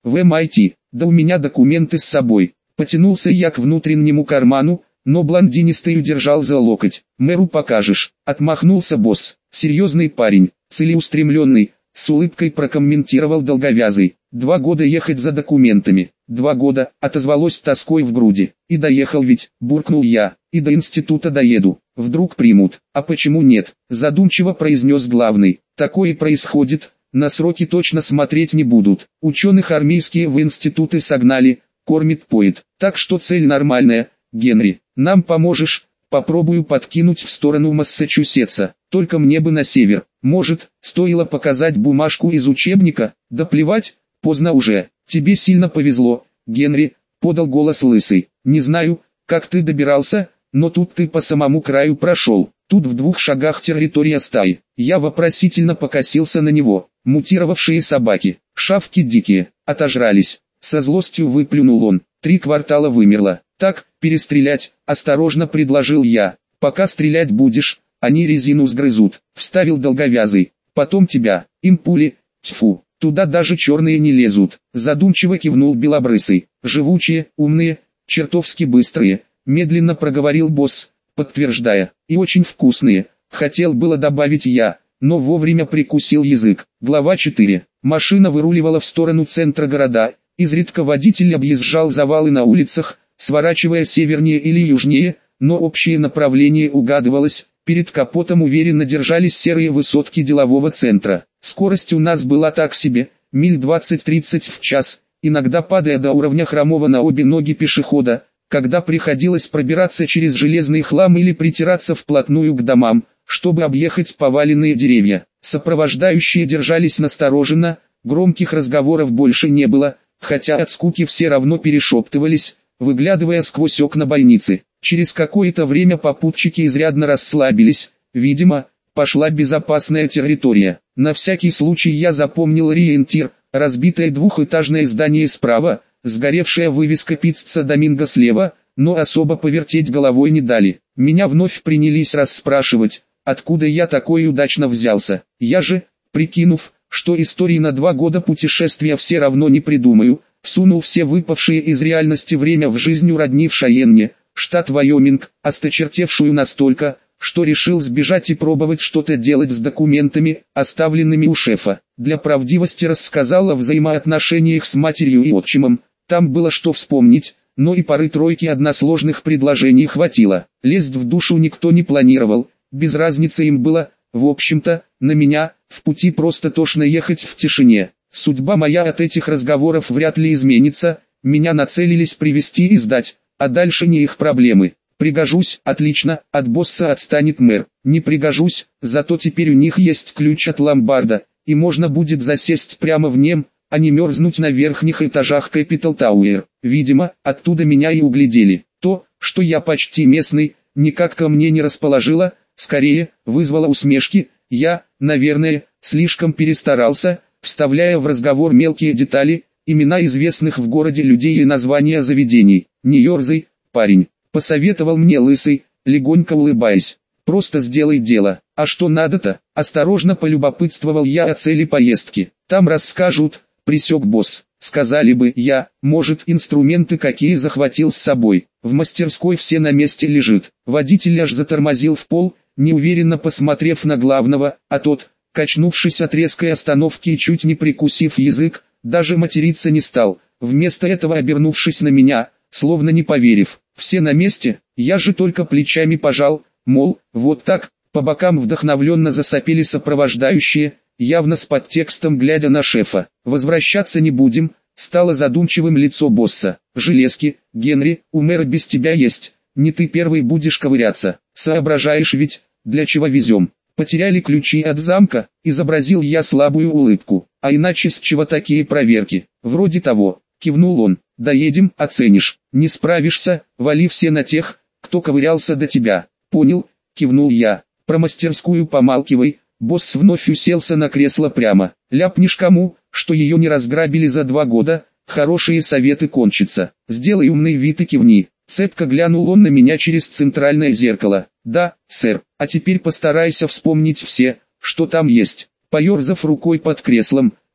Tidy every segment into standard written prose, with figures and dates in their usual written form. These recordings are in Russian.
в MIT, да у меня документы с собой. Потянулся я к внутреннему карману, но блондинистый удержал за локоть. Мэру покажешь, отмахнулся босс. Серьезный парень, целеустремленный, с улыбкой прокомментировал долговязый. 2 года ехать за документами. 2 года, отозвалось тоской в груди. И доехал ведь, буркнул я, и до института доеду. Вдруг примут, а почему нет, задумчиво произнес главный. Такое происходит, на сроки точно смотреть не будут. Ученых армейские в институты согнали, кормит-поет. Так что цель нормальная, Генри. Нам поможешь? Попробую подкинуть в сторону Массачусетса. Только мне бы на север. Может, стоило показать бумажку из учебника? Да плевать, поздно уже. Тебе сильно повезло, Генри, подал голос лысый. Не знаю, как ты добирался, но тут ты по самому краю прошел. Тут в 2 шагах территория стаи. Я вопросительно покосился на него. Мутировавшие собаки, шавки дикие, отожрались. Со злостью выплюнул он. 3 квартала вымерло. Так, перестрелять, осторожно предложил я. Пока стрелять будешь, они резину сгрызут. Вставил долговязый. Потом тебя, им пули, тьфу, туда даже черные не лезут. Задумчиво кивнул белобрысый. Живучие, умные, чертовски быстрые, медленно проговорил босс, подтверждая. И очень вкусные, хотел было добавить я, но вовремя прикусил язык. Глава 4. Машина выруливала в сторону центра города. Изредка водитель объезжал завалы на улицах, сворачивая севернее или южнее, но общее направление угадывалось. Перед капотом уверенно держались серые высотки делового центра. Скорость у нас была так себе, миль 20-30 в час, иногда падая до уровня хромого на обе ноги пешехода, когда приходилось пробираться через железный хлам или притираться вплотную к домам, чтобы объехать поваленные деревья. Сопровождающие держались настороженно, громких разговоров больше не было, хотя от скуки все равно перешептывались, выглядывая сквозь окна больницы. Через какое-то время попутчики изрядно расслабились, видимо, пошла безопасная территория. На всякий случай я запомнил ориентир, разбитое 2-этажное здание справа, сгоревшая вывеска Пицца Доминго слева, но особо повертеть головой не дали. Меня вновь принялись расспрашивать, откуда я такой удачно взялся. Я же, прикинув, что истории на 2 года путешествия все равно не придумаю, всунул все выпавшие из реальности время в жизнь у родни в Шайенне, штат Вайоминг, осточертевшую настолько, что решил сбежать и пробовать что-то делать с документами, оставленными у шефа. Для правдивости рассказал о взаимоотношениях с матерью и отчимом, там было что вспомнить, но и пары-тройки односложных предложений хватило. Лезть в душу никто не планировал, без разницы им было, в общем-то, на меня, в пути просто тошно ехать в тишине. Судьба моя от этих разговоров вряд ли изменится, меня нацелились привести и сдать, а дальше не их проблемы. Пригожусь, отлично, от босса отстанет мэр. Не пригожусь, зато теперь у них есть ключ от ломбарда, и можно будет засесть прямо в нем, а не мерзнуть на верхних этажах Capital Tower. Видимо, оттуда меня и углядели. То, что я почти местный, никак ко мне не расположило, скорее, вызвало усмешки. Я, наверное, слишком перестарался, вставляя в разговор мелкие детали, имена известных в городе людей и названия заведений. Не ерзай, парень, посоветовал мне лысый, легонько улыбаясь. Просто сделай дело. А что надо-то? Осторожно полюбопытствовал я о цели поездки. Там расскажут, присек босс. Сказали бы я, может, инструменты какие захватил с собой. В мастерской все на месте лежит. Водитель аж затормозил в пол, неуверенно посмотрев на главного, а тот, качнувшись от резкой остановки и чуть не прикусив язык, даже материться не стал, вместо этого обернувшись на меня, словно не поверив. Все на месте, я же только плечами пожал, мол, вот так, по бокам вдохновленно засопели сопровождающие, явно с подтекстом глядя на шефа. Возвращаться не будем, стало задумчивым лицо босса. Железки, Генри, у мэра без тебя есть, не ты первый будешь ковыряться, соображаешь ведь, для чего везем. Потеряли ключи от замка, изобразил я слабую улыбку, а иначе с чего такие проверки, вроде того, кивнул он, доедем, оценишь, не справишься, вали все на тех, кто ковырялся до тебя, понял, кивнул я, про мастерскую помалкивай, босс вновь уселся на кресло прямо, ляпнешь кому, что ее не разграбили за 2 года, хорошие советы кончатся, сделай умный вид и кивни. Цепко глянул он на меня через центральное зеркало. Да, сэр, а теперь постарайся вспомнить все, что там есть. Поерзав рукой под креслом,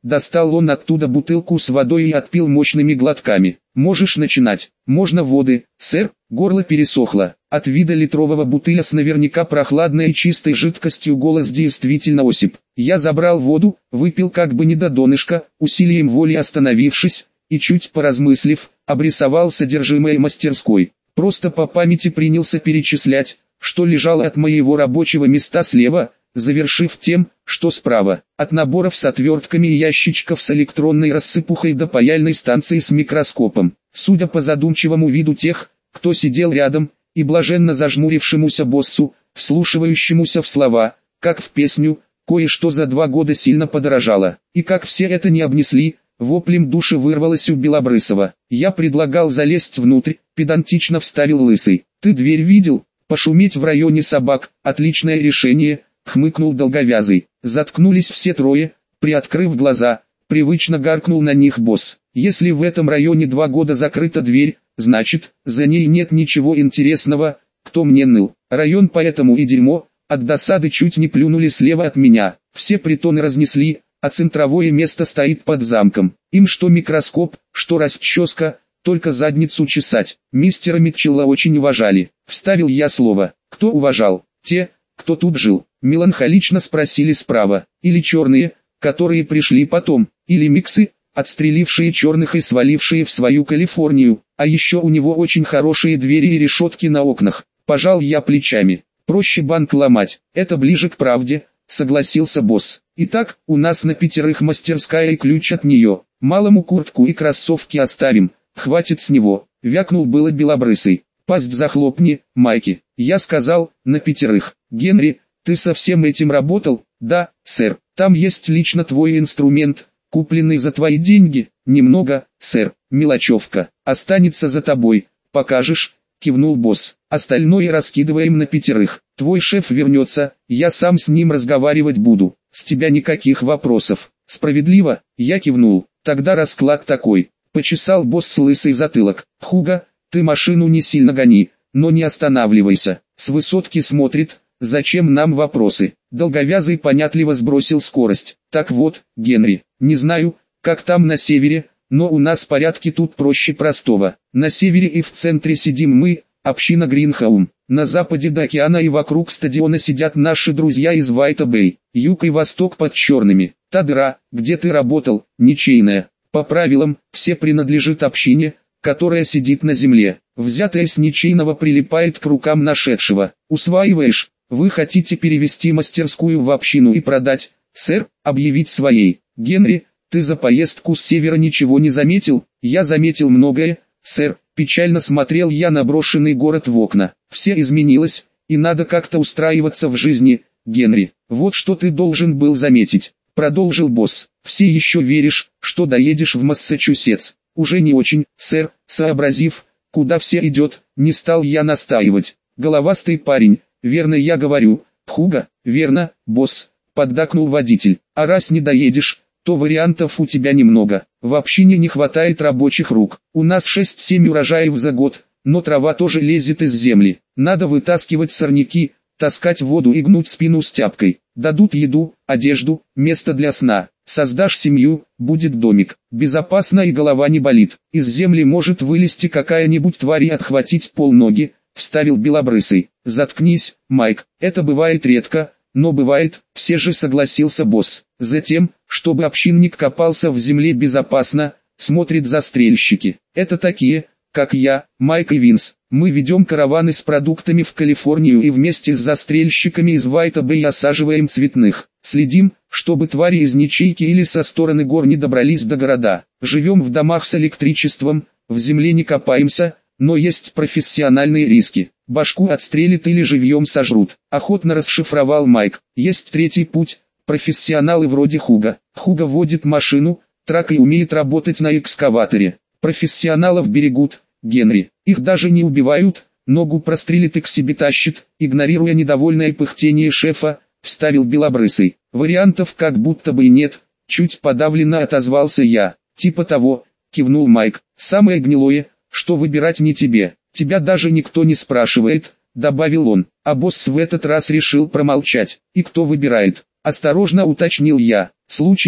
Достал он оттуда бутылку с водой и отпил мощными глотками. «Можешь начинать». «Можно воды, сэр?» Горло пересохло. От вида литрового бутыля с наверняка прохладной и чистой жидкостью голос действительно осип. Я забрал воду, выпил как бы не до донышка, усилием воли остановившись, и чуть поразмыслив, обрисовал содержимое мастерской. Просто по памяти принялся перечислять, что лежало от моего рабочего места слева, завершив тем, что справа, от наборов с отвертками и ящичков с электронной рассыпухой до паяльной станции с микроскопом. Судя по задумчивому виду тех, кто сидел рядом, и блаженно зажмурившемуся боссу, вслушивающемуся в слова, как в песню, кое-что за 2 года сильно подорожало. И как все это не обнесли, воплем души вырвалось у Белобрысова. Я предлагал залезть внутрь, педантично вставил Лысый. «Ты дверь видел? Пошуметь в районе собак, отличное решение», хмыкнул Долговязый. Заткнулись все трое, приоткрыв глаза, привычно гаркнул на них босс. «Если в этом районе 2 года закрыта дверь, значит, за ней нет ничего интересного, кто мне ныл. Район поэтому и дерьмо». От досады чуть не плюнули слева от меня. Все притоны разнесли, а центровое место стоит под замком. Им что микроскоп, что расческа, только задницу чесать. Мистера Митчелла очень уважали. Вставил я слово. Кто уважал? Те, кто тут жил. Меланхолично спросили справа. Или черные, которые пришли потом. Или миксы, отстрелившие черных и свалившие в свою Калифорнию. А еще у него очень хорошие двери и решетки на окнах. Пожал я плечами. Проще банк ломать. Это ближе к правде, согласился босс. Итак, у нас на 5 мастерская и ключ от нее. Малому куртку и кроссовки оставим. Хватит с него. Вякнул было Белобрысый. Пасть захлопни, Майки. Я сказал, на 5. Генри, ты со всем этим работал? Да, сэр. Там есть лично твой инструмент, купленный за твои деньги. Немного, сэр. Мелочевка. Останется за тобой. Покажешь? Кивнул босс. Остальное раскидываем на 5. Твой шеф вернется, я сам с ним разговаривать буду. С тебя никаких вопросов. Справедливо? Я кивнул. Тогда расклад такой. Почесал босс лысый затылок. Хуга, ты машину не сильно гони, но не останавливайся. С высотки смотрит, зачем нам вопросы. Долговязый понятливо сбросил скорость. Так вот, Генри, не знаю, как там на севере, но у нас порядки тут проще простого. На севере и в центре сидим мы, община Гринхаум. На западе до океана и вокруг стадиона сидят наши друзья из Вайта-Бэй. Юг и восток под черными. Та дыра, где ты работал, ничейная. По правилам, все принадлежит общине, которая сидит на земле. Взятое с ничейного прилипает к рукам нашедшего. Усваиваешь? Вы хотите перевести мастерскую в общину и продать, сэр, объявить своей. Генри, ты за поездку с севера ничего не заметил? Я заметил многое, сэр. Печально смотрел я на брошенный город в окна. Все изменилось, и надо как-то устраиваться в жизни, Генри. Вот что ты должен был заметить. Продолжил босс. Все еще веришь, что доедешь в Массачусетс? Уже не очень, сэр. Сообразив, куда все идет, не стал я настаивать. Головастый парень, верно я говорю. Хуга, верно, босс, поддакнул водитель. А раз не доедешь, то вариантов у тебя немного. В общине не хватает рабочих рук. У нас 6-7 урожаев за год, но трава тоже лезет из земли. Надо вытаскивать сорняки, таскать воду и гнуть спину с тяпкой. Дадут еду, одежду, место для сна. Создашь семью, будет домик. Безопасно и голова не болит. Из земли может вылезти какая-нибудь тварь и отхватить полноги, вставил Белобрысый. Заткнись, Майк, это бывает редко. Но бывает, все же согласился босс. Затем, чтобы общинник копался в земле безопасно, смотрит застрельщики. Это такие, как я, Майк и Винс. Мы ведем караваны с продуктами в Калифорнию и вместе с застрельщиками из Вайта-Бэй осаживаем цветных. Следим, чтобы твари из ничейки или со стороны гор не добрались до города. Живем в домах с электричеством, в земле не копаемся, но есть профессиональные риски. Башку отстрелят или живьем сожрут. Охотно расшифровал Майк. Есть третий путь. Профессионалы вроде Хуга. Хуга водит машину, трак и умеет работать на экскаваторе. Профессионалов берегут, Генри. Их даже не убивают, ногу прострелит и к себе тащит, игнорируя недовольное пыхтение шефа, вставил Белобрысый. Вариантов как будто бы и нет, чуть подавленно отозвался я. Типа того, кивнул Майк. Самое гнилое, что выбирать не тебе. Тебя даже никто не спрашивает, добавил он. А босс в этот раз решил промолчать. И кто выбирает? Осторожно уточнил я. Случай,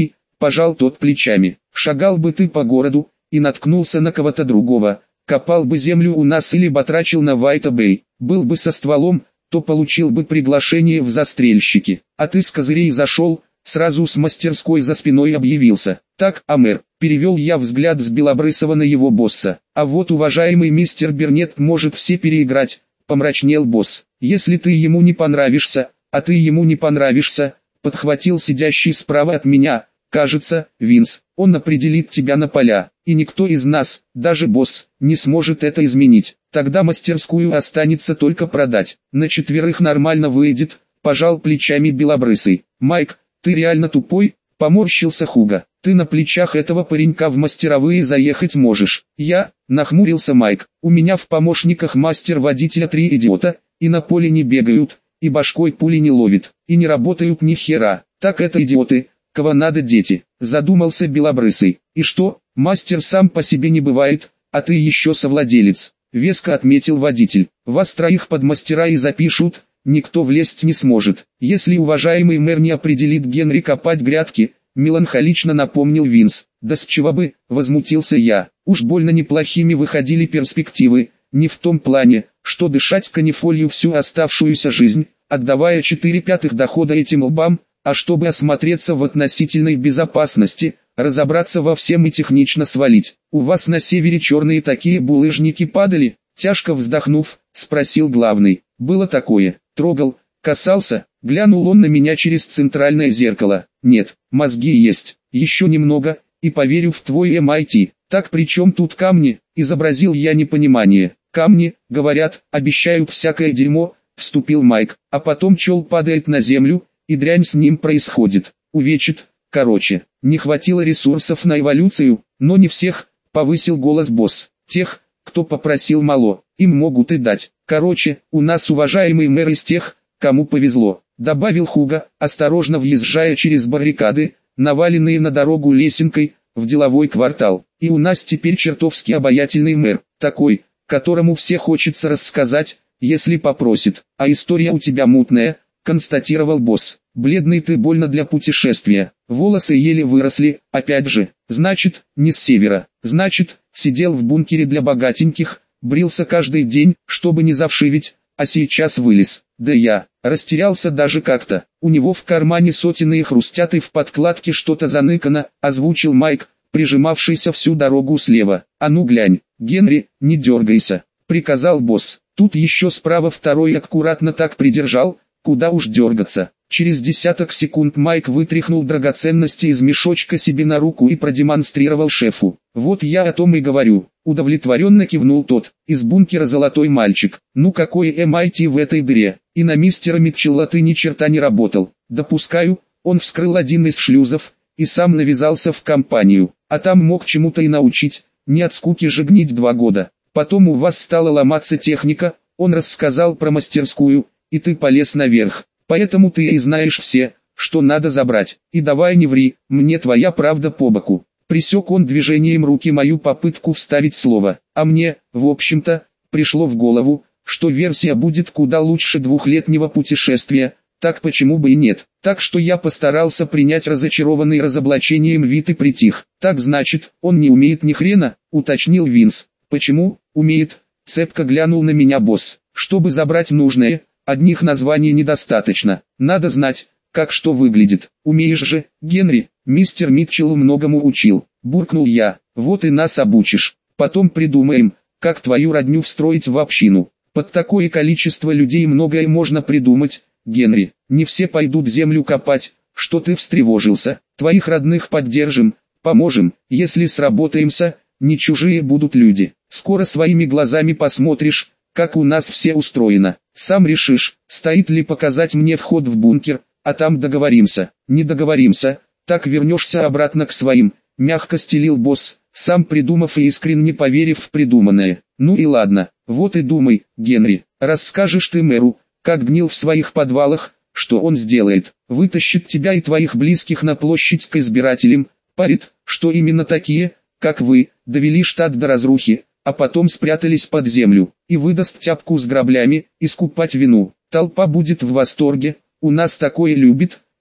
пожал тот плечами. Шагал бы ты по городу, и наткнулся на кого-то другого, копал бы землю у нас или батрачил на Вайта-Бэй, был бы со стволом, то получил бы приглашение в застрельщики. А ты с козырей зашел, сразу с мастерской за спиной объявился. Так, Амер, перевел я взгляд с Белобрысова на его босса. А вот уважаемый мистер Бернет может все переиграть, помрачнел босс. Если ты ему не понравишься, а ты ему не понравишься, подхватил сидящий справа от меня, кажется, Винс, он определит тебя на поля, и никто из нас, даже босс, не сможет это изменить. Тогда мастерскую останется только продать. На 4 нормально выйдет, пожал плечами Белобрысый. Майк, ты реально тупой, поморщился Хуга. Ты на плечах этого паренька в мастеровые заехать можешь. Я, нахмурился Майк, у меня в помощниках мастер-водителя 3 идиота, и на поле не бегают, и башкой пули не ловит, и не работают ни хера. Так это идиоты, кого надо дети, задумался Белобрысый. И что, мастер сам по себе не бывает, а ты еще совладелец, веско отметил водитель. Вас 3 под мастера и запишут, никто влезть не сможет, если уважаемый мэр не определит Генри копать грядки, меланхолично напомнил Винс. Да с чего бы, возмутился я, уж больно неплохими выходили перспективы, не в том плане, что дышать канифолью всю оставшуюся жизнь, отдавая 4/5 дохода этим лбам, а чтобы осмотреться в относительной безопасности, разобраться во всем и технично свалить. У вас на севере черные такие булыжники падали? Тяжко вздохнув, спросил главный. Было такое. Трогал, касался, глянул он на меня через центральное зеркало. Нет, мозги есть, еще немного, и поверю в твой MIT. Так при чем тут камни? Изобразил я непонимание. Камни, говорят, обещают всякое дерьмо, вступил Майк, а потом чел падает на землю, и дрянь с ним происходит. Увечит, короче, не хватило ресурсов на эволюцию, но не всех, повысил голос босс. Тех, кто попросил мало, им могут и дать. Короче, у нас уважаемый мэр из тех, кому повезло, добавил Хуга, осторожно въезжая через баррикады, наваленные на дорогу лесенкой, в деловой квартал. И у нас теперь чертовски обаятельный мэр, такой, которому все хочется рассказать, если попросит. А история у тебя мутная, констатировал босс. Бледный ты больно для путешествия, волосы еле выросли, опять же, значит, не с севера, значит, сидел в бункере для богатеньких, брился каждый день, чтобы не завшивить, а сейчас вылез. Да я, растерялся даже как-то, у него в кармане сотенные хрустят и в подкладке что-то заныкано, озвучил Майк, прижимавшийся всю дорогу слева. А ну глянь, Генри, не дергайся, приказал босс. Тут еще справа второй аккуратно так придержал, куда уж дергаться. Через десяток секунд Майк вытряхнул драгоценности из мешочка себе на руку и продемонстрировал шефу. Вот я о том и говорю. Удовлетворенно кивнул тот. Из бункера золотой мальчик. Ну какой MIT в этой дыре. И на мистера Митчелла ты ни черта не работал. Допускаю, он вскрыл один из шлюзов, и сам навязался в компанию. А там мог чему-то и научить. Не от скуки же гнить 2 года. Потом у вас стала ломаться техника, он рассказал про мастерскую, и ты полез наверх. Поэтому ты и знаешь все, что надо забрать. И давай не ври, мне твоя правда по боку. Пресек он движением руки мою попытку вставить слово. А мне, в общем-то, пришло в голову, что версия будет куда лучше 2-летнего путешествия, так почему бы и нет. Так что я постарался принять разочарованный разоблачением вид и притих. Так значит, он не умеет ни хрена, уточнил Винс. Почему, умеет, цепко глянул на меня босс. Чтобы забрать нужное, одних названий недостаточно, надо знать, как что выглядит. Умеешь же, Генри, мистер Митчелл многому учил, буркнул я. Вот и нас обучишь. Потом придумаем, как твою родню встроить в общину. Под такое количество людей многое можно придумать, Генри. Не все пойдут землю копать, что ты встревожился. Твоих родных поддержим, поможем, если сработаемся, не чужие будут люди. Скоро своими глазами посмотришь, как у нас все устроено. Сам решишь, стоит ли показать мне вход в бункер, а там договоримся. Не договоримся, так вернешься обратно к своим, мягко стелил босс, сам придумав и искренне поверив в придуманное. Ну и ладно, вот и думай, Генри, расскажешь ты мэру, как гнил в своих подвалах, что он сделает, вытащит тебя и твоих близких на площадь к избирателям, парит, что именно такие, как вы, довели штат до разрухи, а потом спрятались под землю, и выдаст тяпку с граблями, искупать вину. Толпа будет в восторге, у нас такое любит,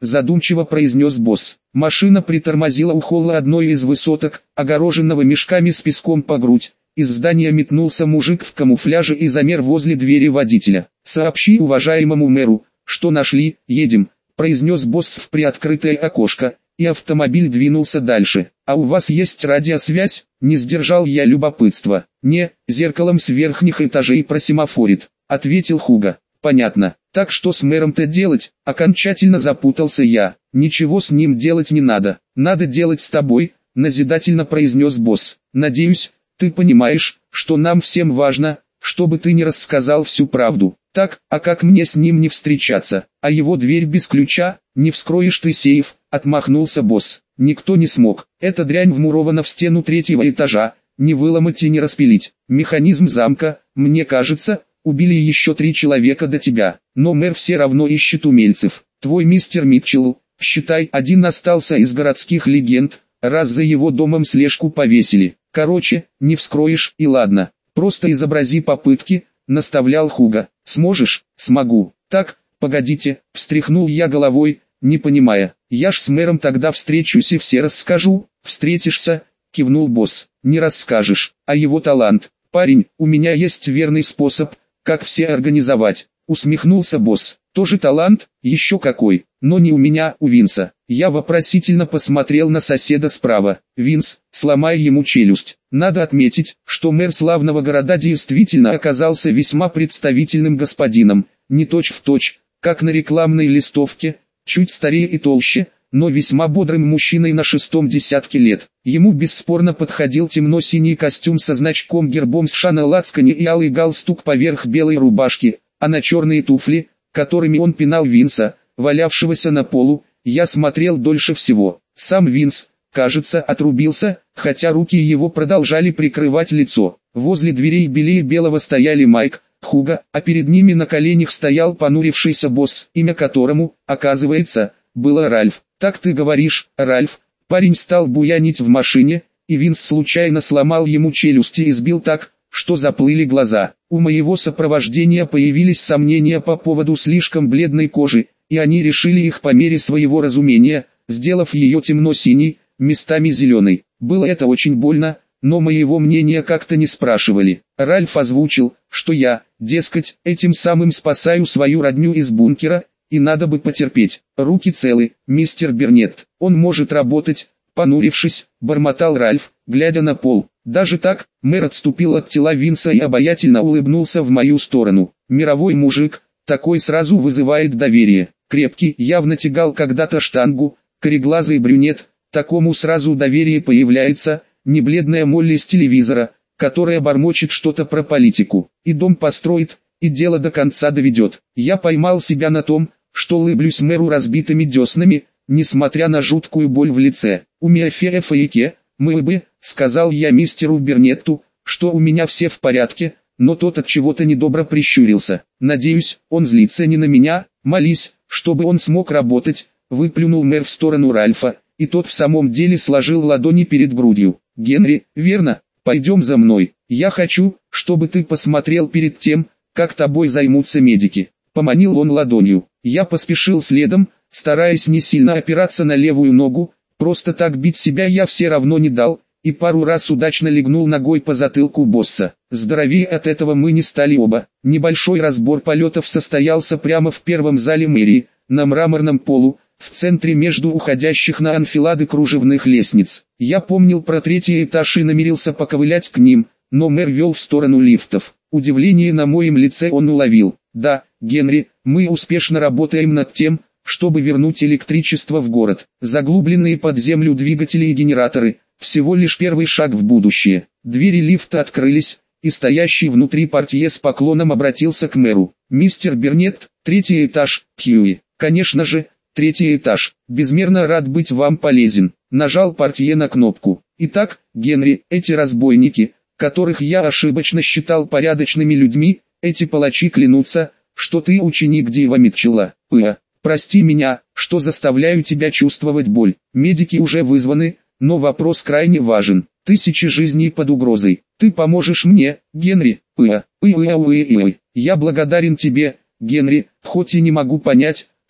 задумчиво произнес босс. Машина притормозила у холла одной из высоток, огороженного мешками с песком по грудь. Из здания метнулся мужик в камуфляже и замер возле двери водителя. «Сообщи уважаемому мэру, что нашли, едем», — произнес босс в приоткрытое окошко, и автомобиль двинулся дальше. «А у вас есть радиосвязь?» — не сдержал я любопытства. «Не, зеркалом с верхних этажей просимофорит», — ответил Хуга. «Понятно. Так что с мэром-то делать?» — окончательно запутался я. «Ничего с ним делать не надо. Надо делать с тобой», — назидательно произнес босс. «Надеюсь, ты понимаешь, что нам всем важно, чтобы ты не рассказал всю правду. Так, а как мне с ним не встречаться? А его дверь без ключа, не вскроешь ты сейф», — отмахнулся босс. «Никто не смог. Эта дрянь вмурована в стену 3-го этажа, не выломать и не распилить. Механизм замка, мне кажется, убили еще 3 человека до тебя. Но мэр все равно ищет умельцев. Твой мистер Митчелл, считай, один остался из городских легенд, раз за его домом слежку повесили. Короче, не вскроешь и ладно. Просто изобрази попытки», — наставлял Хуга. «Сможешь?» «Смогу». «Так, погодите», — встряхнул я головой, не понимая. «Я ж с мэром тогда встречусь и все расскажу». «Встретишься», — кивнул босс. «Не расскажешь, а его талант. Парень, у меня есть верный способ, как все организовать», — усмехнулся босс. «Тоже талант? Еще какой, но не у меня, у Винса». Я вопросительно посмотрел на соседа справа. «Винс, сломай ему челюсть». Надо отметить, что мэр славного города действительно оказался весьма представительным господином, не точь-в-точь, как на рекламной листовке, чуть старее и толще, но весьма бодрым мужчиной на 6-м десятке лет. Ему бесспорно подходил темно-синий костюм со значком-гербом США на лацкане и алый галстук поверх белой рубашки, а на черные туфли, которыми он пинал Винса, валявшегося на полу, я смотрел дольше всего. Сам Винс, кажется, отрубился, хотя руки его продолжали прикрывать лицо. Возле дверей белее белого стояли Майк, Хуга, а перед ними на коленях стоял понурившийся босс, имя которому, оказывается, было Ральф. «Так ты говоришь, Ральф?» Парень стал буянить в машине, и Винс случайно сломал ему челюсти и сбил так, что заплыли глаза. У моего сопровождения появились сомнения по поводу слишком бледной кожи, и они решили их по мере своего разумения, сделав ее темно-синей, местами зеленой. Было это очень больно, но моего мнения как-то не спрашивали. Ральф озвучил, что я, дескать, этим самым спасаю свою родню из бункера, и надо бы потерпеть. «Руки целы, мистер Бернетт, он может работать», понурившись, бормотал Ральф, глядя на пол. Даже так, мэр отступил от тела Винса и обаятельно улыбнулся в мою сторону. Мировой мужик, такой сразу вызывает доверие. Крепкий, явно тягал когда-то штангу, кореглазый брюнет, такому сразу доверие появляется, не бледная Молли с телевизора, которая бормочет что-то про политику. И дом построит, и дело до конца доведет. Я поймал себя на том, что улыблюсь мэру разбитыми деснами, несмотря на жуткую боль в лице. «У Миафея Фейке, мы бы», — сказал я мистеру Бернетту, что у меня все в порядке, но тот от чего-то недобро прищурился. «Надеюсь, он злится не на меня, молись, чтобы он смог работать», — выплюнул мэр в сторону Ральфа, и тот в самом деле сложил ладони перед грудью. «Генри, верно? Пойдем за мной. Я хочу, чтобы ты посмотрел перед тем, как тобой займутся медики». Поманил он ладонью. Я поспешил следом, стараясь не сильно опираться на левую ногу, просто так бить себя я все равно не дал, и пару раз удачно легнул ногой по затылку босса. Здоровее от этого мы не стали оба. Небольшой разбор полетов состоялся прямо в первом зале мэрии, на мраморном полу, в центре между уходящих на анфилады кружевных лестниц. Я помнил про 3-й этаж и намерился поковылять к ним, но мэр вел в сторону лифтов. Удивление на моем лице он уловил. «Да, Генри, мы успешно работаем над тем, чтобы вернуть электричество в город. Заглубленные под землю двигатели и генераторы – всего лишь первый шаг в будущее». Двери лифта открылись, и стоящий внутри портье с поклоном обратился к мэру. «Мистер Бернетт, 3-й этаж, Хьюи». «Конечно же, 3-й этаж. Безмерно рад быть вам полезен». Нажал портье на кнопку. «Итак, Генри, эти разбойники, которых я ошибочно считал порядочными людьми, эти палачи клянутся, что ты ученик Дива Митчелла. Прости меня, что заставляю тебя чувствовать боль. Медики уже вызваны, но вопрос крайне важен. 1000 жизней под угрозой. Ты поможешь мне, Генри? Я благодарен тебе, Генри, хоть и не могу понять,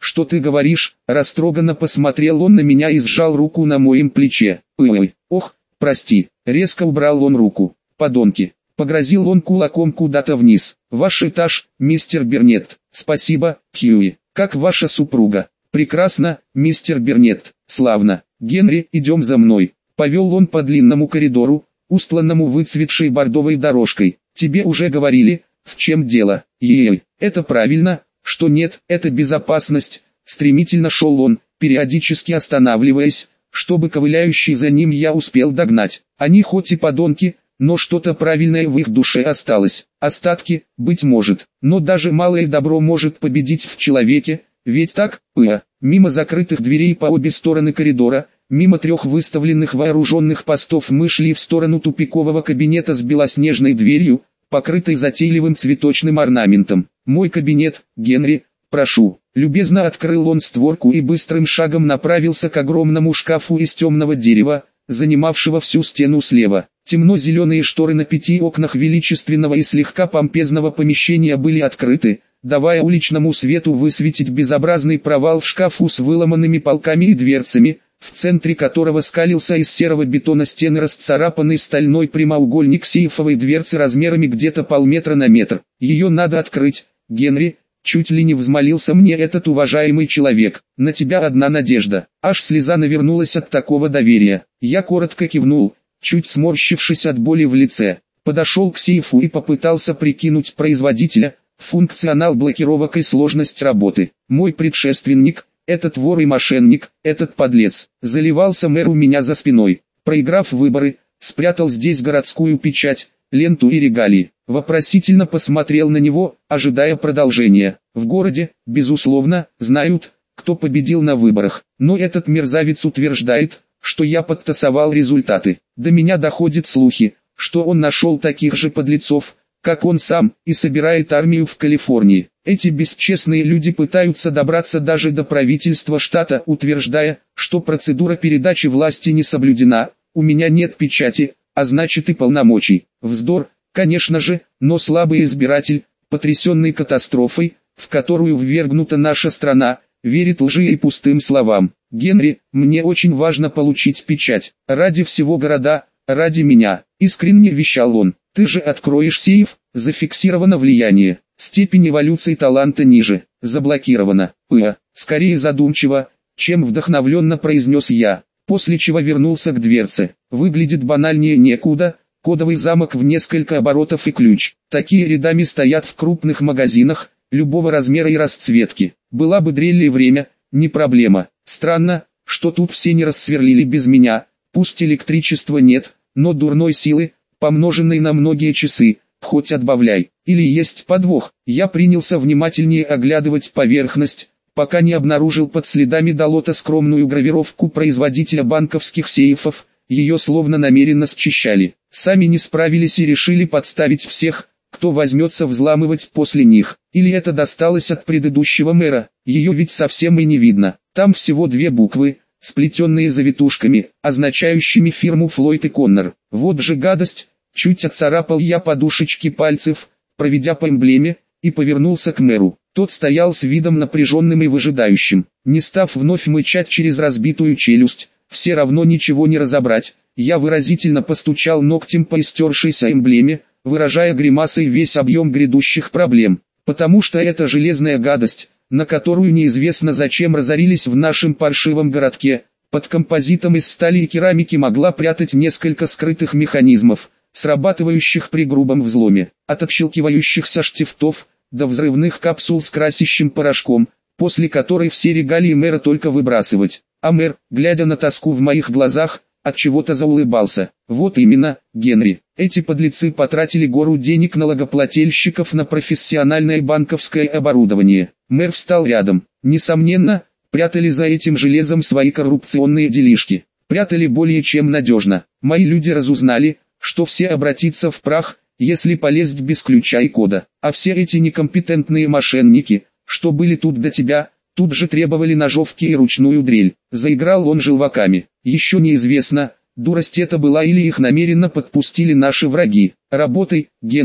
что ты говоришь?» Растроганно посмотрел он на меня и сжал руку на моем плече. «Ой, ох, прости». Резко убрал он руку. «Подонки». Погрозил он кулаком куда-то вниз. «Ваш этаж, мистер Бернетт». «Спасибо, Хьюи. Как ваша супруга?» «Прекрасно, мистер Бернетт. Славно. Генри, идем за мной». Повел он по длинному коридору, устланному выцветшей бордовой дорожкой. «Тебе уже говорили, в чем дело?» «Ей, это правильно, что нет, это безопасность». Стремительно шел он, периодически останавливаясь, чтобы ковыляющий за ним я успел догнать. Они хоть и подонки, но что-то правильное в их душе осталось. Остатки, быть может, но даже малое добро может победить в человеке, ведь так? Мимо закрытых дверей по обе стороны коридора, мимо 3 выставленных вооруженных постов мы шли в сторону тупикового кабинета с белоснежной дверью, покрытой затейливым цветочным орнаментом. «Мой кабинет, Генри, прошу». Любезно открыл он створку и быстрым шагом направился к огромному шкафу из темного дерева, занимавшего всю стену слева. Темно-зеленые шторы на 5 окнах величественного и слегка помпезного помещения были открыты, давая уличному свету высветить безобразный провал в шкафу с выломанными полками и дверцами, в центре которого скалился из серого бетона стены расцарапанный стальной прямоугольник сейфовой дверцы размерами где-то полметра на метр. «Ее надо открыть, Генри», чуть ли не взмолился мне этот уважаемый человек. «На тебя одна надежда». Аж слеза навернулась от такого доверия. Я коротко кивнул, чуть сморщившись от боли в лице. Подошел к сейфу и попытался прикинуть производителя, функционал блокировок и сложность работы. Мой предшественник, этот вор и мошенник, этот подлец, заливался мэр у меня за спиной. Проиграв выборы, спрятал здесь городскую печать, ленту и регалии. Вопросительно посмотрел на него, ожидая продолжения. В городе, безусловно, знают, кто победил на выборах. Но этот мерзавец утверждает, что я подтасовал результаты. До меня доходят слухи, что он нашел таких же подлецов, как он сам, и собирает армию в Калифорнии. Эти бесчестные люди пытаются добраться даже до правительства штата, утверждая, что процедура передачи власти не соблюдена, у меня нет печати, а значит и полномочий. Вздор, конечно же, но слабый избиратель, потрясенный катастрофой, в которую ввергнута наша страна, верит лжи и пустым словам. «Генри, мне очень важно получить печать, ради всего города, ради меня», искренне вещал он. «Ты же откроешь сейф, зафиксировано влияние, степень эволюции таланта ниже, заблокировано». Скорее задумчиво, чем вдохновленно произнес я, после чего вернулся к дверце. Выглядит банальнее некуда, кодовый замок в несколько оборотов и ключ. Такие рядами стоят в крупных магазинах, любого размера и расцветки. Была бы дрель и время, не проблема. Странно, что тут все не рассверлили без меня, пусть электричества нет, но дурной силы, помноженной на многие часы, хоть отбавляй. Или есть подвох. Я принялся внимательнее оглядывать поверхность, пока не обнаружил под следами долота скромную гравировку производителя банковских сейфов, ее словно намеренно счищали. Сами не справились и решили подставить всех, кто возьмется взламывать после них. Или это досталось от предыдущего мэра, ее ведь совсем и не видно. Там всего 2 буквы, сплетенные завитушками, означающими фирму Флойд и Коннор. Вот же гадость, чуть отцарапал я подушечки пальцев, проведя по эмблеме, и повернулся к мэру. Тот стоял с видом напряженным и выжидающим. Не став вновь мычать через разбитую челюсть, все равно ничего не разобрать, я выразительно постучал ногтем по истершейся эмблеме, выражая гримасой весь объем грядущих проблем. Потому что эта железная гадость, на которую неизвестно зачем разорились в нашем паршивом городке, под композитом из стали и керамики могла прятать несколько скрытых механизмов, срабатывающих при грубом взломе, от отщелкивающихся штифтов, до взрывных капсул с красящим порошком, после которой все регалии мэра только выбрасывать. А мэр, глядя на тоску в моих глазах, отчего-то заулыбался. Вот именно, Генри, эти подлецы потратили гору денег налогоплательщиков на профессиональное банковское оборудование. Мэр встал рядом. Несомненно, прятали за этим железом свои коррупционные делишки. Прятали более чем надежно. Мои люди разузнали, что все обратятся в прах, если полезть без ключа и кода. А все эти некомпетентные мошенники, что были тут до тебя, тут же требовали ножовки и ручную дрель. Заиграл он желваками. Еще неизвестно, дурость это была или их намеренно подпустили наши враги. Работай, Генри,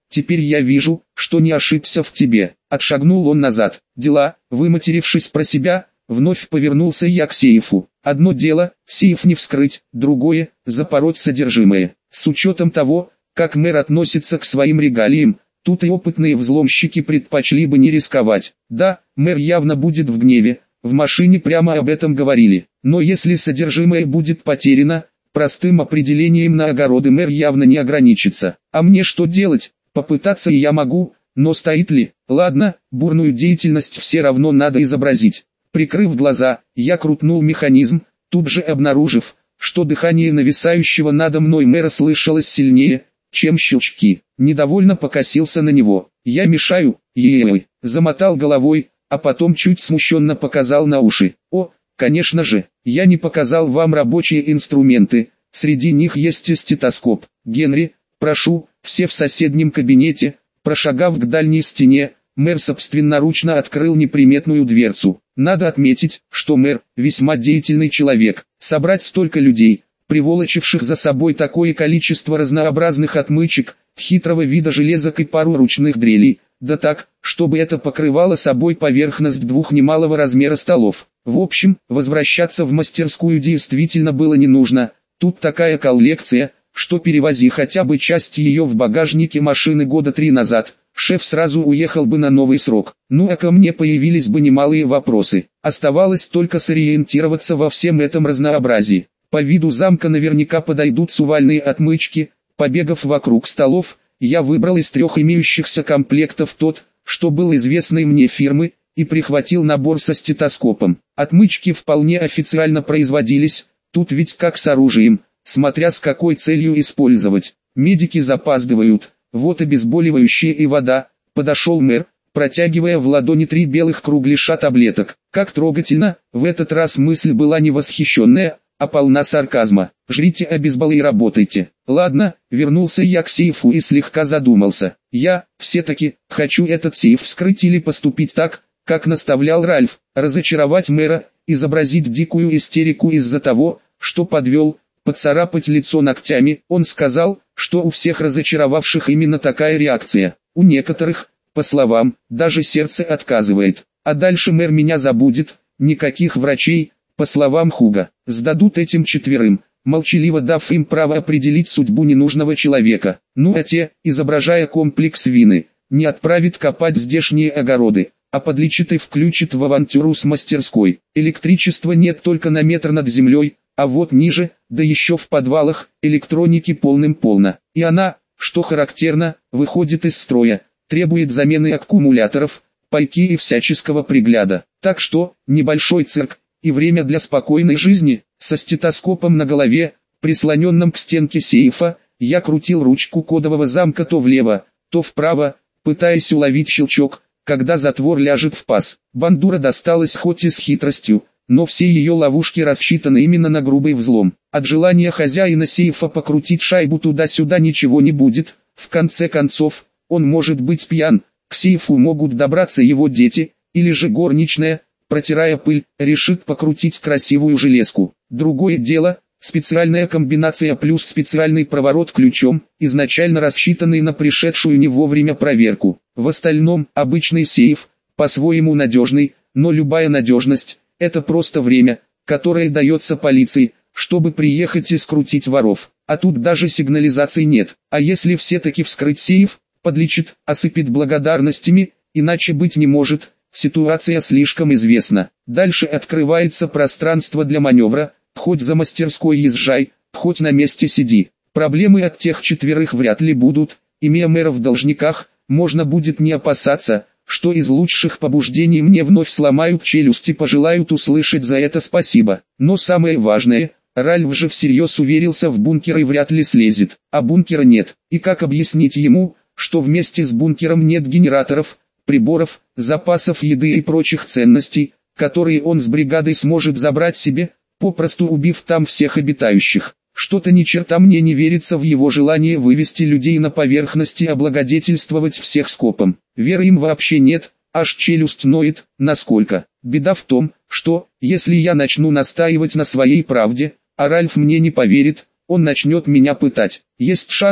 теперь я вижу, что не ошибся в тебе. Отшагнул он назад. Дела, выматерившись про себя, вновь повернулся я к сейфу. Одно дело, сейф не вскрыть, другое, запороть содержимое. С учетом того, как мэр относится к своим регалиям, тут и опытные взломщики предпочли бы не рисковать. Да, мэр явно будет в гневе, в машине прямо об этом говорили. Но если содержимое будет потеряно, простым определением на огороды мэр явно не ограничится. А мне что делать? Попытаться и я могу, но стоит ли? Ладно, бурную деятельность все равно надо изобразить. Прикрыв глаза, я крутнул механизм, тут же обнаружив, что дыхание нависающего надо мной мэра слышалось сильнее, чем щелчки. Недовольно покосился на него. Я мешаю, ей-ей, замотал головой, а потом чуть смущенно показал на уши. О, конечно же, я не показал вам рабочие инструменты, среди них есть и стетоскоп. Генри, прошу, все в соседнем кабинете. Прошагав к дальней стене, мэр собственноручно открыл неприметную дверцу. Надо отметить, что мэр – весьма деятельный человек. Собрать столько людей, приволочивших за собой такое количество разнообразных отмычек, хитрого вида железок и пару ручных дрелей, да так, чтобы это покрывало собой поверхность двух немалого размера столов. В общем, возвращаться в мастерскую действительно было не нужно. Тут такая коллекция, что перевози хотя бы часть ее в багажнике машины года 3 назад, шеф сразу уехал бы на новый срок. Ну а ко мне появились бы немалые вопросы. Оставалось только сориентироваться во всем этом разнообразии. По виду замка наверняка подойдут сувальные отмычки. Побегав вокруг столов, я выбрал из 3 имеющихся комплектов тот, что был известной мне фирмы, и прихватил набор со стетоскопом. Отмычки вполне официально производились, тут ведь как с оружием, смотря с какой целью использовать. Медики запаздывают, вот обезболивающее и вода. Подошел мэр, протягивая в ладони 3 белых кругляша таблеток. Как трогательно, в этот раз мысль была не восхищенная, а полна сарказма. Жрите обезбол и работайте. Ладно, вернулся я к сейфу и слегка задумался. Я, все-таки, хочу этот сейф вскрыть или поступить так, как наставлял Ральф, разочаровать мэра, изобразить дикую истерику из-за того, что подвел, поцарапать лицо ногтями. Он сказал, что у всех разочаровавших именно такая реакция. У некоторых, по словам, даже сердце отказывает. А дальше мэр меня забудет, никаких врачей. По словам Хуга, сдадут этим 4, молчаливо дав им право определить судьбу ненужного человека. Ну а те, изображая комплекс вины, не отправит копать здешние огороды, а подлечит и включит в авантюру с мастерской. Электричества нет только на метр над землей, а вот ниже, да еще в подвалах, электроники полным-полно. И она, что характерно, выходит из строя, требует замены аккумуляторов, пайки и всяческого пригляда. Так что, небольшой цирк, и время для спокойной жизни. Со стетоскопом на голове, прислоненным к стенке сейфа, я крутил ручку кодового замка то влево, то вправо, пытаясь уловить щелчок, когда затвор ляжет в паз. Бандура досталась хоть и с хитростью, но все ее ловушки рассчитаны именно на грубый взлом. От желания хозяина сейфа покрутить шайбу туда-сюда ничего не будет. В конце концов, он может быть пьян, к сейфу могут добраться его дети, или же горничная, протирая пыль, решит покрутить красивую железку. Другое дело, специальная комбинация плюс специальный проворот ключом, изначально рассчитанный на пришедшую не вовремя проверку. В остальном, обычный сейф, по-своему надежный, но любая надежность – это просто время, которое дается полиции, чтобы приехать и скрутить воров. А тут даже сигнализации нет. А если все-таки вскрыть сейф, подлечит, осыпет благодарностями, иначе быть не может. Ситуация слишком известна. Дальше открывается пространство для маневра, хоть за мастерской езжай, хоть на месте сиди. Проблемы от тех 4 вряд ли будут, имея мэра в должниках, можно будет не опасаться, что из лучших побуждений мне вновь сломают челюсть и пожелают услышать за это спасибо. Но самое важное, Ральф же всерьез уверился в бункер и вряд ли слезет, а бункера нет. И как объяснить ему, что вместе с бункером нет генераторов, приборов, запасов еды и прочих ценностей, которые он с бригадой сможет забрать себе, попросту убив там всех обитающих. Что-то ни черта мне не верится в его желание вывести людей на поверхность и облагодетельствовать всех скопом. Веры им вообще нет, аж челюсть ноет. Насколько? Беда в том, что, если я начну настаивать на своей правде, а Ральф мне не поверит, он начнет меня пытать. Есть шансы,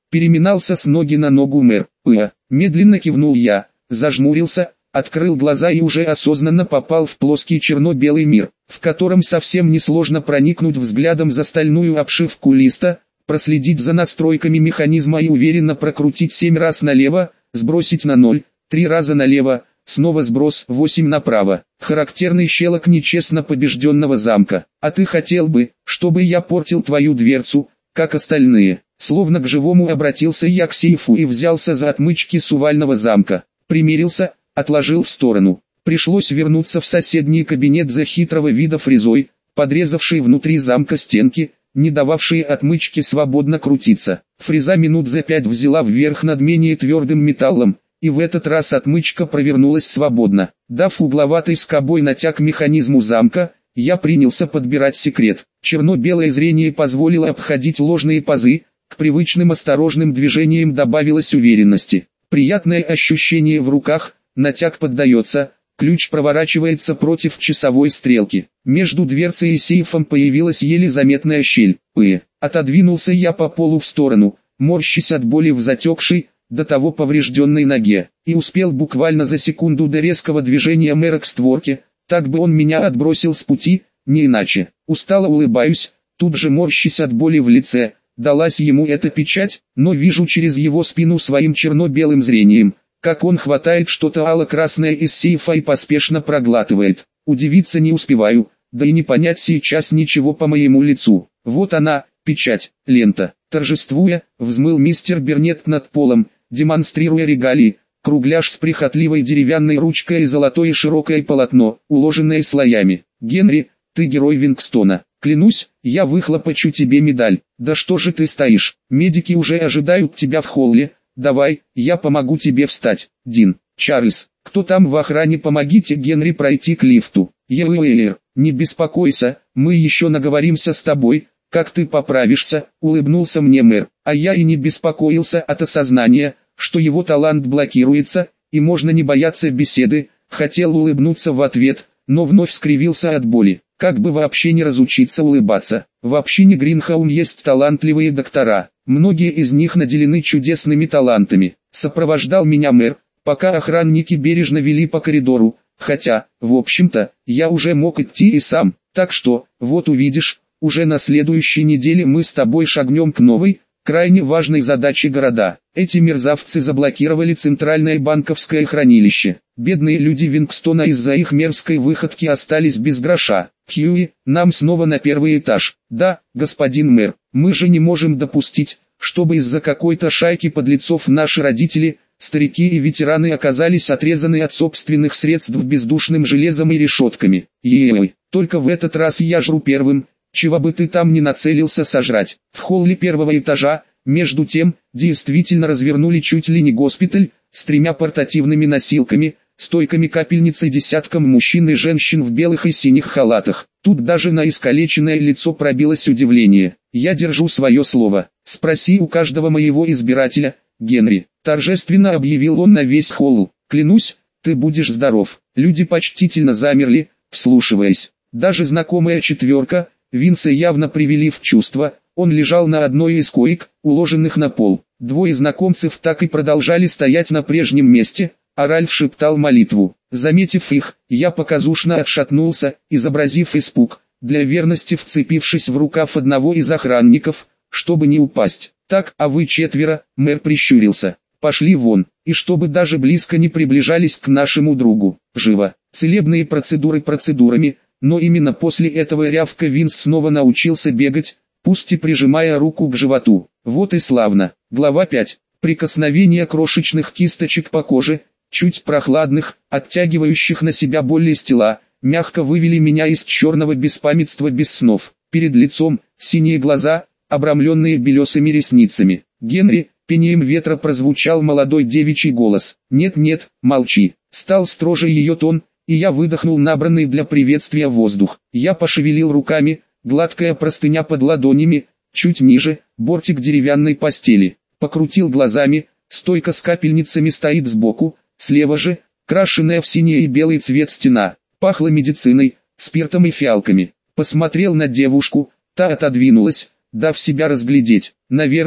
Переминался с ноги на ногу мэр. Медленно кивнул я, зажмурился, открыл глаза и уже осознанно попал в плоский черно-белый мир, в котором совсем несложно проникнуть взглядом за стальную обшивку листа, проследить за настройками механизма и уверенно прокрутить 7 раз налево, сбросить на 0, 3 раза налево, снова сброс 8 направо. Характерный щелок нечестно побежденного замка. А ты хотел бы, чтобы я портил твою дверцу, как остальные? Словно к живому обратился я к сейфу и взялся за отмычки сувального замка. Примирился, отложил в сторону. Пришлось вернуться в соседний кабинет за хитрого вида фрезой, подрезавшей внутри замка стенки, не дававшие отмычке свободно крутиться. Фреза минут за 5 взяла вверх над менее твердым металлом, и в этот раз отмычка провернулась свободно. Дав угловатой скобой натяг механизму замка, я принялся подбирать секрет. Черно-белое зрение позволило обходить ложные пазы, к привычным осторожным движениям добавилось уверенности. Приятное ощущение в руках, натяг поддается, ключ проворачивается против часовой стрелки. Между дверцей и сейфом появилась еле заметная щель. Отодвинулся я по полу в сторону, морщась от боли в затекшей, до того поврежденной ноге, и успел буквально за секунду до резкого движения мэра к створке, так бы он меня отбросил с пути, не иначе. Устало улыбаюсь, тут же морщась от боли в лице. Далась ему эта печать, но вижу через его спину своим черно-белым зрением, как он хватает что-то ало-красное из сейфа и поспешно проглатывает. Удивиться не успеваю, да и не понять сейчас ничего по моему лицу. Вот она, печать, лента. Торжествуя, взмыл мистер Бернетт над полом, демонстрируя регалии, кругляш с прихотливой деревянной ручкой и золотое широкое полотно, уложенное слоями. «Генри, ты герой Вингстона. Клянусь, я выхлопочу тебе медаль. Да что же ты стоишь? Медики уже ожидают тебя в холле. Давай, я помогу тебе встать. Дин, Чарльз, кто там в охране, помогите Генри пройти к лифту. Еуэйр, не беспокойся, мы еще наговоримся с тобой, как ты поправишься», улыбнулся мне мэр. А я и не беспокоился от осознания, что его талант блокируется, и можно не бояться беседы. Хотел улыбнуться в ответ, но вновь скривился от боли. Как бы вообще не разучиться улыбаться. В общине Гринхаум есть талантливые доктора. Многие из них наделены чудесными талантами. Сопровождал меня мэр, пока охранники бережно вели по коридору, хотя, в общем-то, я уже мог идти и сам. Так что, вот увидишь, уже на следующей неделе мы с тобой шагнем к новой, крайне важной задаче города. Эти мерзавцы заблокировали центральное банковское хранилище. Бедные люди Вингстона из-за их мерзкой выходки остались без гроша. Хьюи, нам снова на первый этаж. Да, господин мэр, мы же не можем допустить, чтобы из-за какой-то шайки подлецов наши родители, старики и ветераны оказались отрезаны от собственных средств бездушным железом и решетками. Ей-ой, только в этот раз я жру первым, чего бы ты там ни нацелился сожрать. В холле первого этажа, между тем, действительно развернули чуть ли не госпиталь, с 3 портативными носилками, стойками капельницы, десятком мужчин и женщин в белых и синих халатах. Тут даже на искалеченное лицо пробилось удивление. «Я держу свое слово. Спроси у каждого моего избирателя, Генри», торжественно объявил он на весь холл. «Клянусь, ты будешь здоров». Люди почтительно замерли, вслушиваясь. Даже знакомая четверка, Винса, явно привели в чувство. Он лежал на одной из коек, уложенных на пол. Двое знакомцев так и продолжали стоять на прежнем месте, а Ральф шептал молитву. Заметив их, я показушно отшатнулся, изобразив испуг, для верности вцепившись в рукав одного из охранников, чтобы не упасть. «Так, а вы четверо», мэр прищурился, «пошли вон, и чтобы даже близко не приближались к нашему другу. Живо». Целебные процедуры процедурами, но именно после этого рявка Винс снова научился бегать, пусть и прижимая руку к животу. Вот и славно. Глава 5. Прикосновение крошечных кисточек по коже, чуть прохладных, оттягивающих на себя боль из тела, мягко вывели меня из черного беспамятства без снов. Перед лицом, синие глаза, обрамленные белесыми ресницами. «Генри», пением ветра прозвучал молодой девичий голос. «Нет-нет, молчи». Стал строже ее тон, и я выдохнул набранный для приветствия воздух. Я пошевелил руками, гладкая простыня под ладонями, чуть ниже, бортик деревянной постели. Покрутил глазами, стойка с капельницами стоит сбоку, слева же, крашенная в синий и белый цвет стена. Пахло медициной, спиртом и фиалками. Посмотрел на девушку, та отодвинулась, дав себя разглядеть. Наверное,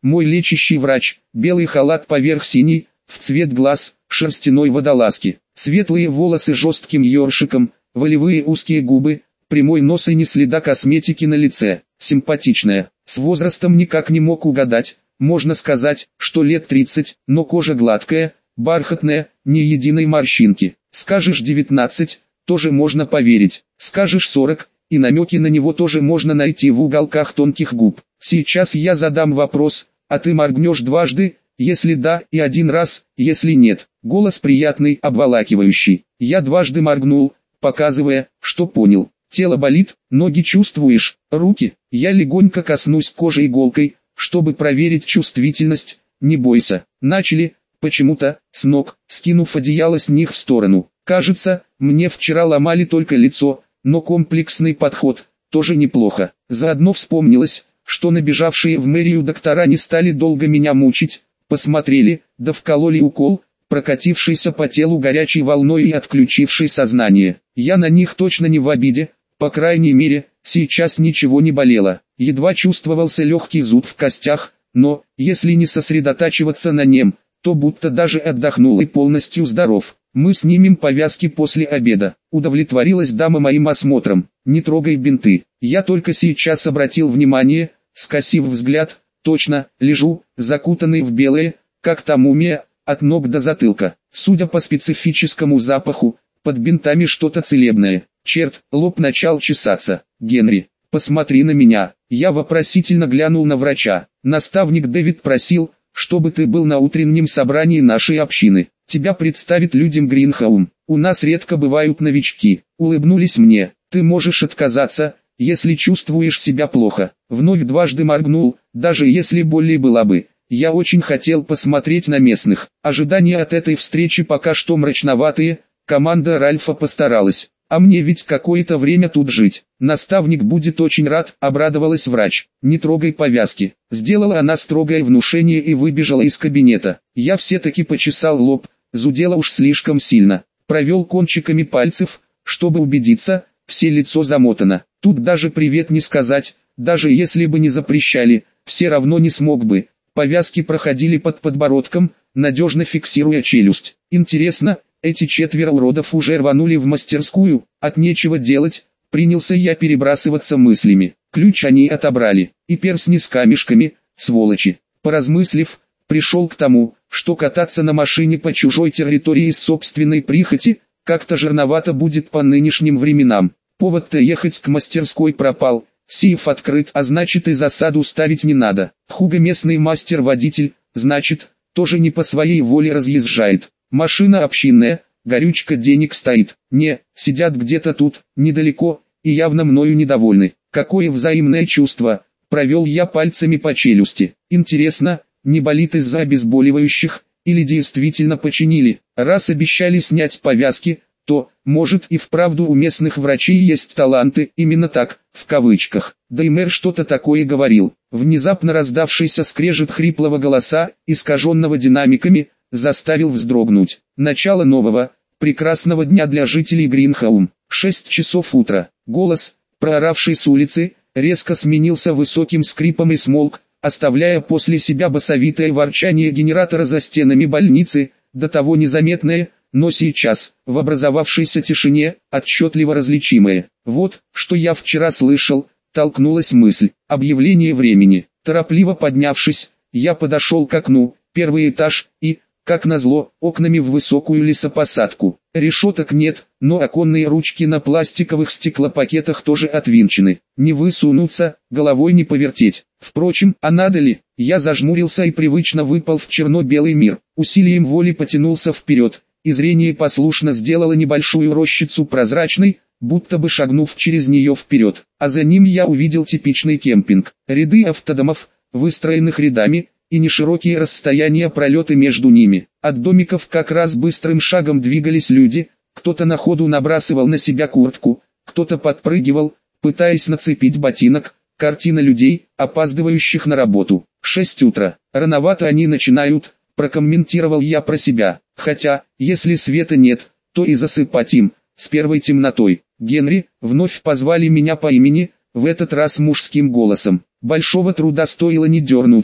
мой лечащий врач, белый халат поверх синий, в цвет глаз, шерстяной водолазки, светлые волосы жестким ёршиком, волевые узкие губы, прямой нос и ни следа косметики на лице, симпатичная, с возрастом никак не мог угадать, можно сказать, что лет 30, но кожа гладкая, бархатная, ни единой морщинки, скажешь 19, тоже можно поверить, скажешь 40, и намеки на него тоже можно найти в уголках тонких губ. Сейчас я задам вопрос, а ты моргнешь дважды, если да, и один раз, если нет. Голос приятный, обволакивающий. Я дважды моргнул, показывая, что понял. Тело болит, ноги чувствуешь, руки. Я легонько коснусь кожи иголкой, чтобы проверить чувствительность. Не бойся. Начали, почему-то, с ног, скинув одеяло с них в сторону. Кажется, мне вчера ломали только лицо, но комплексный подход, тоже неплохо. Заодно вспомнилось, что набежавшие в мэрию доктора не стали долго меня мучить, посмотрели, да вкололи укол, прокатившийся по телу горячей волной и отключивший сознание. Я на них точно не в обиде, по крайней мере, сейчас ничего не болело. Едва чувствовался легкий зуд в костях, но, если не сосредотачиваться на нем, то будто даже отдохнул и полностью здоров. Мы снимем повязки после обеда. Удовлетворилась дама моим осмотром. Не трогай бинты. Я только сейчас обратил внимание, скосив взгляд, точно, лежу, закутанный в белое, как та мумия, от ног до затылка. Судя по специфическому запаху, под бинтами что-то целебное. Черт, лоб начал чесаться. Генри, посмотри на меня. Я вопросительно глянул на врача. Наставник Дэвид просил, чтобы ты был на утреннем собрании нашей общины. Тебя представит людям Гринхаум. У нас редко бывают новички. Улыбнулись мне. Ты можешь отказаться, если чувствуешь себя плохо. Вновь дважды моргнул, даже если более была бы. Я очень хотел посмотреть на местных. Ожидания от этой встречи пока что мрачноватые. Команда Ральфа постаралась. А мне ведь какое-то время тут жить. Наставник будет очень рад, обрадовалась врач. Не трогай повязки. Сделала она строгое внушение и выбежала из кабинета. Я все-таки почесал лоб, зудело уж слишком сильно. Провел кончиками пальцев, чтобы убедиться, все лицо замотано. Тут даже привет не сказать, даже если бы не запрещали, все равно не смог бы. Повязки проходили под подбородком, надежно фиксируя челюсть. Интересно, эти четверо уродов уже рванули в мастерскую, от нечего делать, принялся я перебрасываться мыслями. Ключ они отобрали, и перстни с камешками, сволочи. Поразмыслив, пришел к тому, что кататься на машине по чужой территории из собственной прихоти, как-то жирновато будет по нынешним временам. Повод-то ехать к мастерской пропал, сейф открыт, а значит и засаду ставить не надо. Хуга местный мастер-водитель, значит, тоже не по своей воле разъезжает. Машина общинная, горючка денег стоит. Не, сидят где-то тут, недалеко, и явно мною недовольны. Какое взаимное чувство, провел я пальцами по челюсти. Интересно, не болит из-за обезболивающих, или действительно починили. Раз обещали снять повязки, то, может и вправду у местных врачей есть таланты, именно так, в кавычках. Да и мэр что-то такое говорил. Внезапно раздавшийся скрежет хриплого голоса, искаженного динамиками, заставил вздрогнуть. Начало нового, прекрасного дня для жителей Гринхаум. 6 часов утра. Голос, прооравший с улицы, резко сменился высоким скрипом и смолк, оставляя после себя басовитое ворчание генератора за стенами больницы, до того незаметное, но сейчас, в образовавшейся тишине, отчетливо различимое. Вот, что я вчера слышал, толкнулась мысль. Объявление времени. Торопливо поднявшись, я подошел к окну, первый этаж, и, как назло, окнами в высокую лесопосадку. Решеток нет, но оконные ручки на пластиковых стеклопакетах тоже отвинчены. Не высунуться, головой не повертеть. Впрочем, а надо ли? Я зажмурился и привычно выпал в черно-белый мир. Усилием воли потянулся вперед, и зрение послушно сделало небольшую рощицу прозрачной, будто бы шагнув через нее вперед. А за ним я увидел типичный кемпинг. Ряды автодомов, выстроенных рядами, и неширокие расстояния пролеты между ними. От домиков как раз быстрым шагом двигались люди, кто-то на ходу набрасывал на себя куртку, кто-то подпрыгивал, пытаясь нацепить ботинок. Картина людей, опаздывающих на работу. 6 утра. Рановато они начинают, прокомментировал я про себя. Хотя, если света нет, то и засыпать им, с первой темнотой. Генри, вновь позвали меня по имени, в этот раз мужским голосом. Большого труда стоило не дернуться,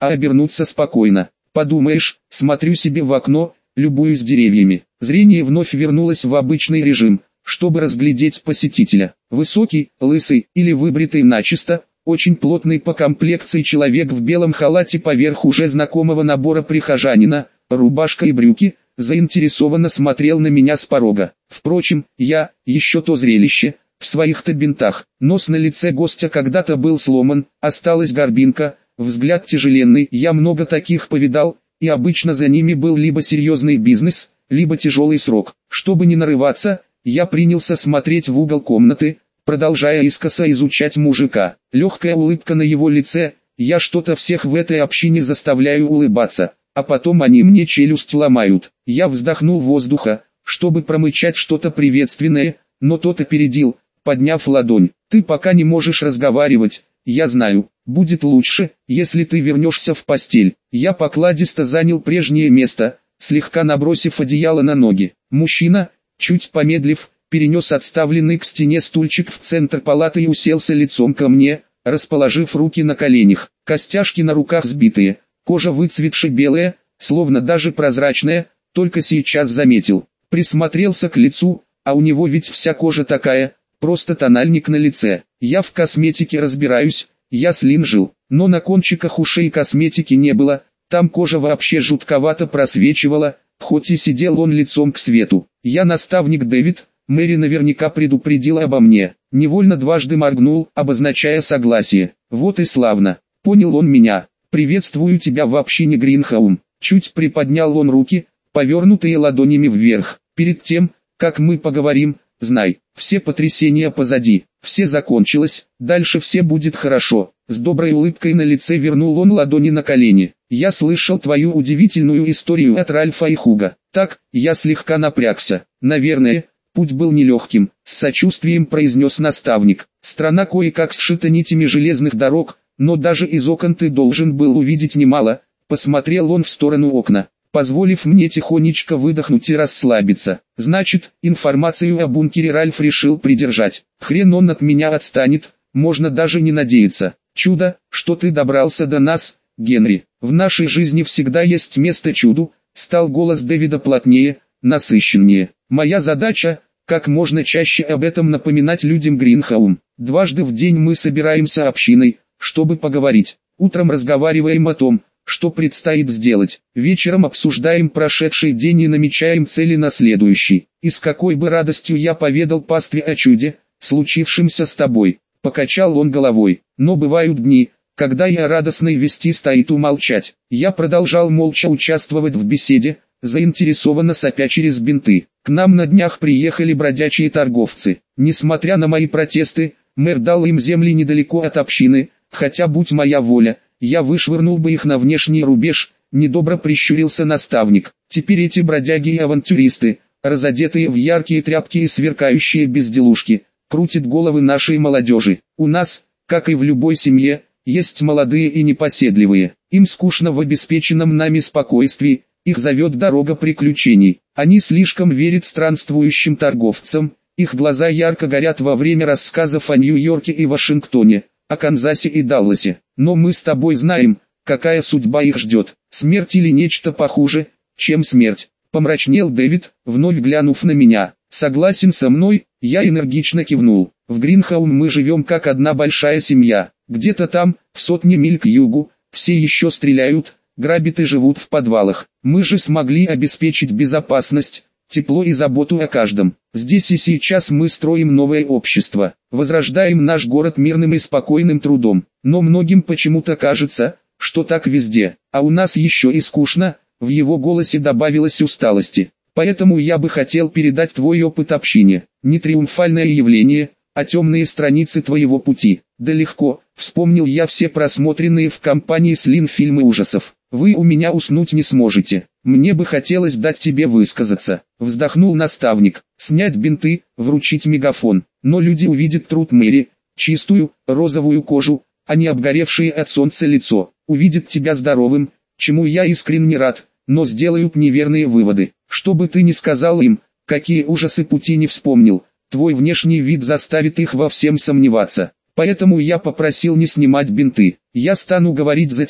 а обернуться спокойно. Подумаешь, смотрю себе в окно, любуюсь деревьями. Зрение вновь вернулось в обычный режим, чтобы разглядеть посетителя. Высокий, лысый или выбритый начисто, очень плотный по комплекции человек в белом халате поверх уже знакомого набора прихожанина, рубашка и брюки, заинтересованно смотрел на меня с порога. Впрочем, я, еще то зрелище, в своих-то бинтах. Нос на лице гостя когда-то был сломан, осталась горбинка, взгляд тяжеленный. Я много таких повидал, и обычно за ними был либо серьезный бизнес, либо тяжелый срок. Чтобы не нарываться, я принялся смотреть в угол комнаты, продолжая искоса изучать мужика. Легкая улыбка на его лице, я что-то всех в этой общине заставляю улыбаться, а потом они мне челюсть ломают. Я вздохнул воздуха, чтобы промычать что-то приветственное, но тот опередил, подняв ладонь. Ты пока не можешь разговаривать, я знаю, будет лучше, если ты вернешься в постель. Я покладисто занял прежнее место, слегка набросив одеяло на ноги. Мужчина, чуть помедлив, перенес отставленный к стене стульчик в центр палаты и уселся лицом ко мне, расположив руки на коленях. Костяшки на руках сбитые, кожа выцветшая белая, словно даже прозрачная, только сейчас заметил. Присмотрелся к лицу, а у него ведь вся кожа такая, просто тональник на лице. Я в косметике разбираюсь, я слинжил, но на кончиках ушей косметики не было, там кожа вообще жутковато просвечивала, хоть и сидел он лицом к свету. Я наставник Дэвид, Мэри наверняка предупредила обо мне. Невольно дважды моргнул, обозначая согласие. Вот и славно, понял он меня. Приветствую тебя в общине Гринхаум. Чуть приподнял он руки, повернутые ладонями вверх. Перед тем, как мы поговорим, знай, все потрясения позади, все закончилось, дальше все будет хорошо. С доброй улыбкой на лице вернул он ладони на колени. Я слышал твою удивительную историю от Ральфа и Хуга. Так, я слегка напрягся. Наверное, путь был нелегким, с сочувствием произнес наставник. Страна кое-как сшита нитями железных дорог, но даже из окон ты должен был увидеть немало. Посмотрел он в сторону окна, позволив мне тихонечко выдохнуть и расслабиться. Значит, информацию о бункере Ральф решил придержать. Хрен он от меня отстанет, можно даже не надеяться. Чудо, что ты добрался до нас, Генри. В нашей жизни всегда есть место чуду. Стал голос Дэвида плотнее, насыщеннее. Моя задача, как можно чаще об этом напоминать людям Гринхаум. Дважды в день мы собираемся общиной, чтобы поговорить. Утром разговариваем о том, что предстоит сделать. Вечером обсуждаем прошедший день и намечаем цели на следующий. И с какой бы радостью я поведал пастве о чуде, случившемся с тобой. Покачал он головой. Но бывают дни, когда и о радостной вести стоит умолчать. Я продолжал молча участвовать в беседе, заинтересованно сопя через бинты. К нам на днях приехали бродячие торговцы. Несмотря на мои протесты, мэр дал им земли недалеко от общины, хотя будь моя воля, я вышвырнул бы их на внешний рубеж, недобро прищурился наставник. Теперь эти бродяги и авантюристы, разодетые в яркие тряпки и сверкающие безделушки, крутят головы нашей молодежи. У нас, как и в любой семье, есть молодые и непоседливые. Им скучно в обеспеченном нами спокойствии, их зовет дорога приключений. Они слишком верят странствующим торговцам, их глаза ярко горят во время рассказов о Нью-Йорке и Вашингтоне, о Канзасе и Далласе. Но мы с тобой знаем, какая судьба их ждет, смерть или нечто похуже, чем смерть. Помрачнел Дэвид, вновь глянув на меня. Согласен со мной, я энергично кивнул. В Гринхаум мы живем как одна большая семья. Где-то там, в сотне миль к югу, все еще стреляют, грабят и живут в подвалах. Мы же смогли обеспечить безопасность, тепло и заботу о каждом. Здесь и сейчас мы строим новое общество, возрождаем наш город мирным и спокойным трудом. Но многим почему-то кажется, что так везде, а у нас еще и скучно. В его голосе добавилось усталости. Поэтому я бы хотел передать твой опыт общине. Не триумфальное явление, а темные страницы твоего пути. Да легко, вспомнил я все просмотренные в компании Слин фильмы ужасов. Вы у меня уснуть не сможете. Мне бы хотелось дать тебе высказаться. Вздохнул наставник. Снять бинты, вручить мегафон. Но люди увидят труд Мэри, чистую, розовую кожу, а не обгоревшее от солнца лицо. Увидят тебя здоровым, чему я искренне рад, но сделают неверные выводы. Что бы ты ни сказал им, какие ужасы пути не вспомнил, твой внешний вид заставит их во всем сомневаться. Поэтому я попросил не снимать бинты. Я стану говорить за тебя,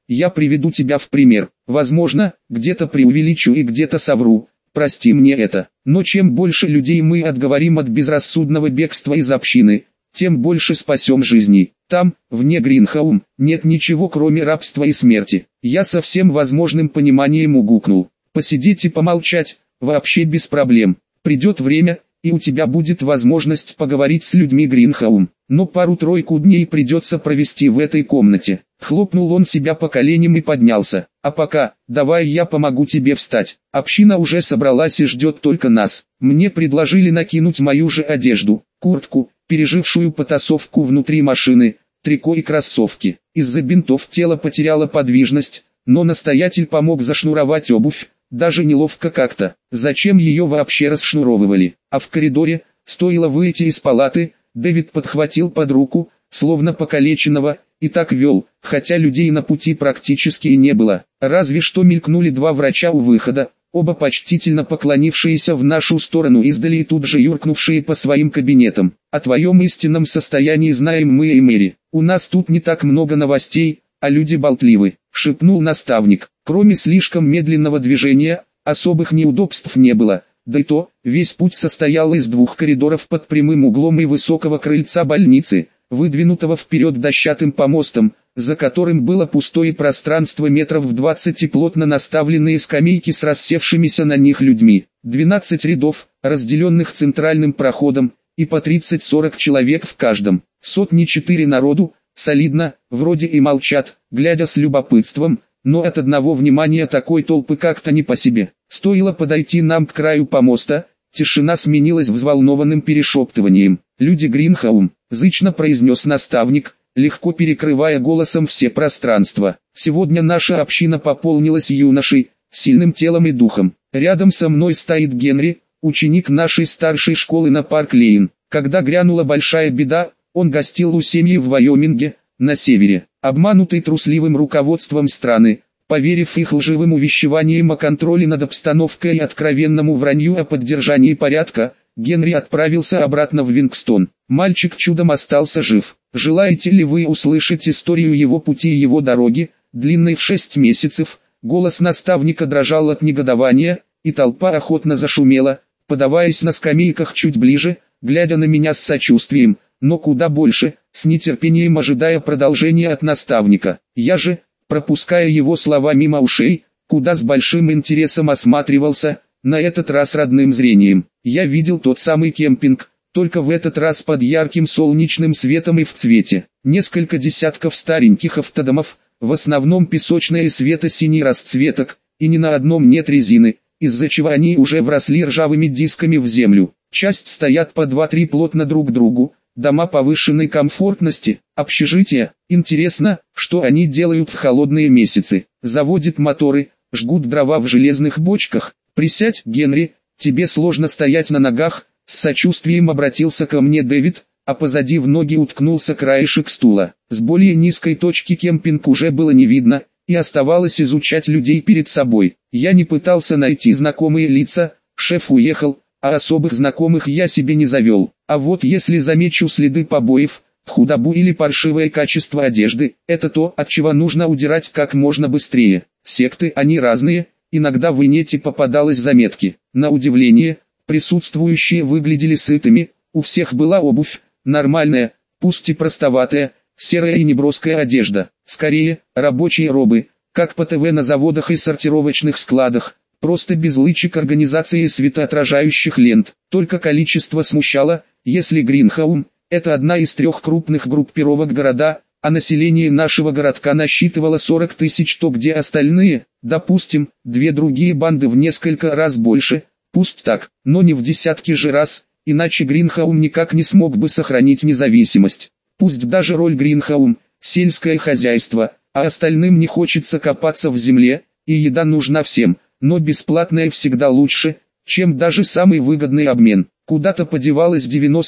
я приведу тебя в пример. Возможно, где-то преувеличу и где-то совру. Прости мне это. Но чем больше людей мы отговорим от безрассудного бегства из общины, тем больше спасем жизни. Там, вне Гринхаум, нет ничего кроме рабства и смерти. Я со всем возможным пониманием угукнул. Посидеть и помолчать, вообще без проблем. Придет время, и у тебя будет возможность поговорить с людьми Гринхаум. Но пару-тройку дней придется провести в этой комнате. Хлопнул он себя по коленям и поднялся. А пока, давай я помогу тебе встать. Община уже собралась и ждет только нас. Мне предложили накинуть мою же одежду, куртку, пережившую потасовку внутри машины, трико и кроссовки. Из-за бинтов тело потеряло подвижность, но настоятель помог зашнуровать обувь, даже неловко как-то. Зачем ее вообще расшнуровывали? А в коридоре, стоило выйти из палаты, Дэвид подхватил под руку, словно покалеченного, и так вел, хотя людей на пути практически и не было. Разве что мелькнули два врача у выхода, оба почтительно поклонившиеся в нашу сторону издали и тут же юркнувшие по своим кабинетам. О твоем истинном состоянии знаем мы и Мэри. У нас тут не так много новостей, а люди болтливы, шепнул наставник. Кроме слишком медленного движения, особых неудобств не было. Да и то, весь путь состоял из двух коридоров под прямым углом и высокого крыльца больницы, выдвинутого вперед дощатым помостом, за которым было пустое пространство метров в 20 и плотно наставленные скамейки с рассевшимися на них людьми. 12 рядов, разделенных центральным проходом, и по 30-40 человек в каждом. Сотни 4 народу, солидно, вроде и молчат, глядя с любопытством, но от одного внимания такой толпы как-то не по себе. Стоило подойти нам к краю помоста, тишина сменилась взволнованным перешептыванием. «Люди Гринхаум», — зычно произнес наставник, легко перекрывая голосом все пространства. «Сегодня наша община пополнилась юношей, сильным телом и духом. Рядом со мной стоит Генри, ученик нашей старшей школы на Парк-Лейн. Когда грянула большая беда, он гостил у семьи в Вайоминге, на севере. Обманутый трусливым руководством страны, поверив их лживым увещеваниям о контроле над обстановкой и откровенному вранью о поддержании порядка, Генри отправился обратно в Вингстон. Мальчик чудом остался жив. Желаете ли вы услышать историю его пути и его дороги, длинной в 6 месяцев?» Голос наставника дрожал от негодования, и толпа охотно зашумела, подаваясь на скамейках чуть ближе, глядя на меня с сочувствием, но куда больше, с нетерпением ожидая продолжения от наставника. Я же, пропуская его слова мимо ушей, куда с большим интересом осматривался, на этот раз родным зрением. Я видел тот самый кемпинг, только в этот раз под ярким солнечным светом и в цвете. Несколько десятков стареньких автодомов, в основном песочные свето-синий расцветок, и ни на одном нет резины, из-за чего они уже вросли ржавыми дисками в землю. Часть стоят по 2-3 плотно друг к другу, дома повышенной комфортности, общежития. Интересно, что они делают в холодные месяцы. Заводят моторы, жгут дрова в железных бочках. «Присядь, Генри, тебе сложно стоять на ногах», — с сочувствием обратился ко мне Дэвид, а позади в ноги уткнулся краешек стула. С более низкой точки кемпинг уже было не видно, и оставалось изучать людей перед собой. Я не пытался найти знакомые лица, шеф уехал, а особых знакомых я себе не завел. А вот если замечу следы побоев, худобу или паршивое качество одежды, это то, от чего нужно удирать как можно быстрее. Секты они разные, иногда в инете попадалось заметки. На удивление, присутствующие выглядели сытыми, у всех была обувь, нормальная, пусть и простоватая, серая и неброская одежда. Скорее, рабочие робы, как по ТВ на заводах и сортировочных складах, просто без лычек организации светоотражающих лент. Только количество смущало, если Гринхаум – это одна из 3 крупных группировок города, а население нашего городка насчитывало 40 тысяч, то где остальные, допустим, 2 другие банды в несколько раз больше, пусть так, но не в десятки же раз, иначе Гринхаум никак не смог бы сохранить независимость. Пусть даже роль Гринхаум – сельское хозяйство, а остальным не хочется копаться в земле, и еда нужна всем, но бесплатная всегда лучше, чем даже самый выгодный обмен. Куда-то подевалось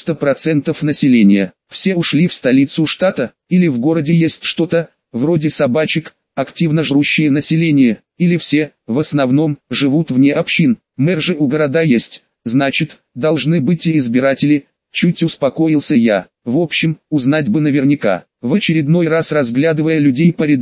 90% населения. Все ушли в столицу штата, или в городе есть что-то, вроде собачек, активно жрущие население, или все, в основном, живут вне общин. Мэр же у города есть, значит, должны быть и избиратели. Чуть успокоился я. В общем, узнать бы наверняка. В очередной раз разглядывая людей по рядам,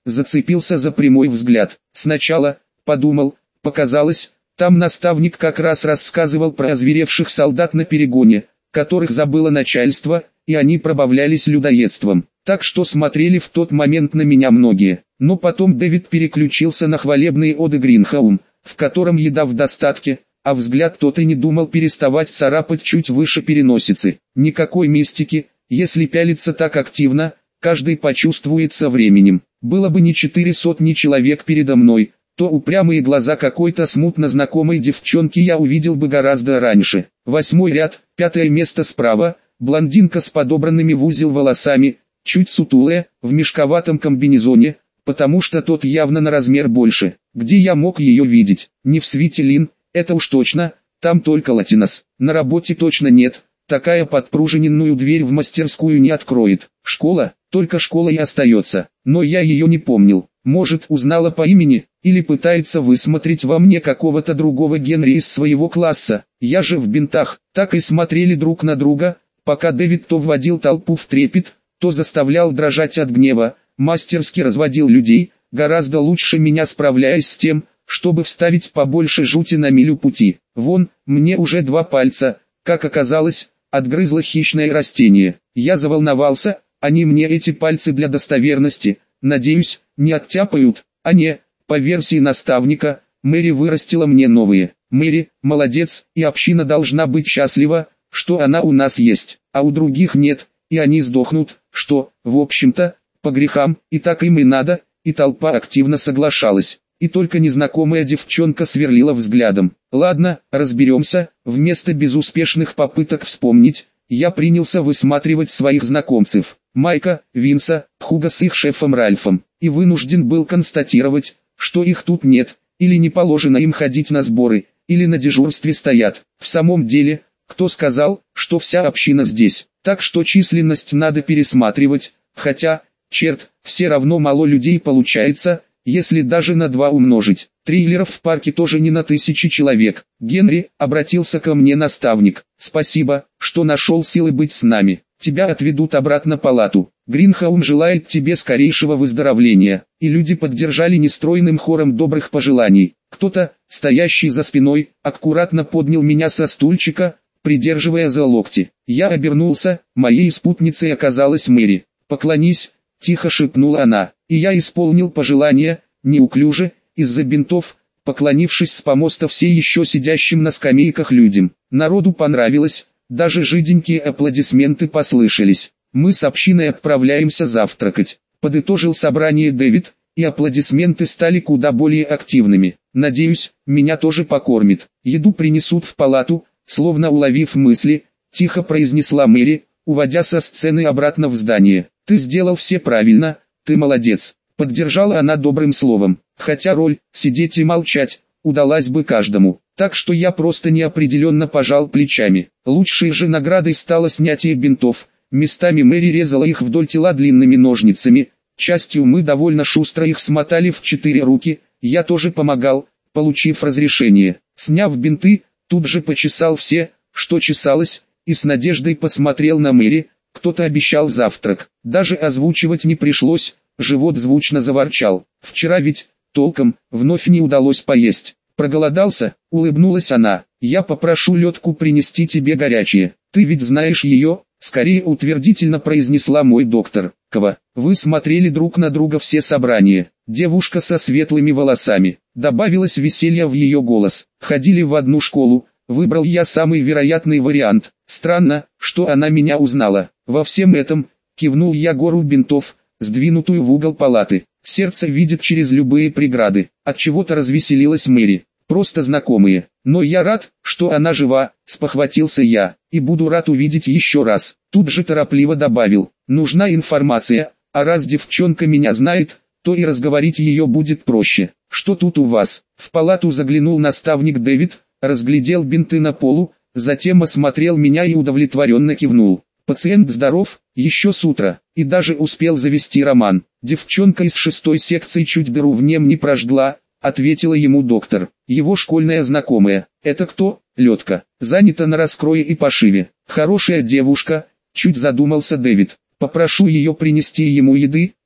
зацепился за прямой взгляд. Сначала, подумал, показалось, там наставник как раз рассказывал про озверевших солдат на перегоне, которых забыло начальство, и они пробавлялись людоедством. Так что смотрели в тот момент на меня многие. Но потом Дэвид переключился на хвалебные оды Гринхаум, в котором еда в достатке, а взгляд тот и не думал переставать царапать чуть выше переносицы. Никакой мистики, если пялиться так активно, каждый почувствует со временем. Было бы не 400 человек передо мной, то упрямые глаза какой-то смутно знакомой девчонки я увидел бы гораздо раньше. 8-й ряд, 5-е место справа, блондинка с подобранными в узел волосами, чуть сутулая, в мешковатом комбинезоне, потому что тот явно на размер больше. Где я мог ее видеть? Не в свите Лин, это уж точно, там только латинос. На работе точно нет, такая подпружиненную дверь в мастерскую не откроет. Школа, только школа и остается, но я ее не помнил. Может, узнала по имени, или пытается высмотреть во мне какого-то другого Генри из своего класса. Я же в бинтах. Так и смотрели друг на друга, пока Дэвид то вводил толпу в трепет, то заставлял дрожать от гнева, мастерски разводил людей, гораздо лучше меня справляясь с тем, чтобы вставить побольше жути на милю пути. Вон, мне уже 2 пальца, как оказалось, отгрызло хищное растение. Я заволновался, они мне эти пальцы для достоверности, надеюсь, не оттяпают, а не, по версии наставника, Мэри вырастила мне новые. Мэри, молодец, и община должна быть счастлива, что она у нас есть, а у других нет, и они сдохнут, что, в общем-то, по грехам, и так им и надо, и толпа активно соглашалась. И только незнакомая девчонка сверлила взглядом. Ладно, разберемся. Вместо безуспешных попыток вспомнить, я принялся высматривать своих знакомцев. Майка, Винса, Хуга с их шефом Ральфом. И вынужден был констатировать, что их тут нет, или не положено им ходить на сборы, или на дежурстве стоят. В самом деле, кто сказал, что вся община здесь? Так что численность надо пересматривать, хотя, черт, все равно мало людей получается, если даже на 2 умножить. Трейлеров в парке тоже не на 1000 человек. Генри, обратился ко мне наставник, спасибо, что нашел силы быть с нами. Тебя отведут обратно в палату. Гринхаум желает тебе скорейшего выздоровления. И люди поддержали нестройным хором добрых пожеланий. Кто-то, стоящий за спиной, аккуратно поднял меня со стульчика, придерживая за локти. Я обернулся, моей спутницей оказалась Мэри. «Поклонись», — тихо шепнула она, и я исполнил пожелание, неуклюже, из-за бинтов, поклонившись с помоста все еще сидящим на скамейках людям. Народу понравилось, даже жиденькие аплодисменты послышались. «Мы с общиной отправляемся завтракать», — подытожил собрание Дэвид, и аплодисменты стали куда более активными. «Надеюсь, меня тоже покормят. Еду принесут в палату», словно уловив мысли, тихо произнесла Мэри, уводя со сцены обратно в здание. «Ты сделал все правильно, ты молодец», — поддержала она добрым словом. Хотя роль «сидеть и молчать» удалась бы каждому. Так что я просто неопределенно пожал плечами. Лучшей же наградой стало снятие бинтов. Местами Мэри резала их вдоль тела длинными ножницами. Частью мы довольно шустро их смотали в 4 руки. Я тоже помогал, получив разрешение. Сняв бинты, тут же почесал все, что чесалось, и с надеждой посмотрел на Мэри. Кто-то обещал завтрак. Даже озвучивать не пришлось, живот звучно заворчал. Вчера ведь, толком, вновь не удалось поесть. Проголодался, улыбнулась она. Я попрошу Летку принести тебе горячее. Ты ведь знаешь ее, скорее утвердительно произнесла мой доктор. Ква, вы смотрели друг на друга все собрания. Девушка со светлыми волосами. Добавилось веселье в ее голос. Ходили в одну школу. Выбрал я самый вероятный вариант. Странно, что она меня узнала. Во всем этом, кивнул я гору бинтов, сдвинутую в угол палаты. Сердце видит через любые преграды. От чего-то развеселилась Мэри. Просто знакомые. Но я рад, что она жива, спохватился я, и буду рад увидеть еще раз. Тут же торопливо добавил. Нужна информация, а раз девчонка меня знает, то и разговорить ее будет проще. Что тут у вас? В палату заглянул наставник Дэвид, разглядел бинты на полу, затем осмотрел меня и удовлетворенно кивнул. Пациент здоров, еще с утра, и даже успел завести роман. Девчонка из 6-й секции чуть дыру в нем не прожгла, ответила ему доктор. Его школьная знакомая. Это кто? Летка. Занята на раскрое и пошиве. Хорошая девушка, чуть задумался Дэвид. Попрошу ее принести ему еды,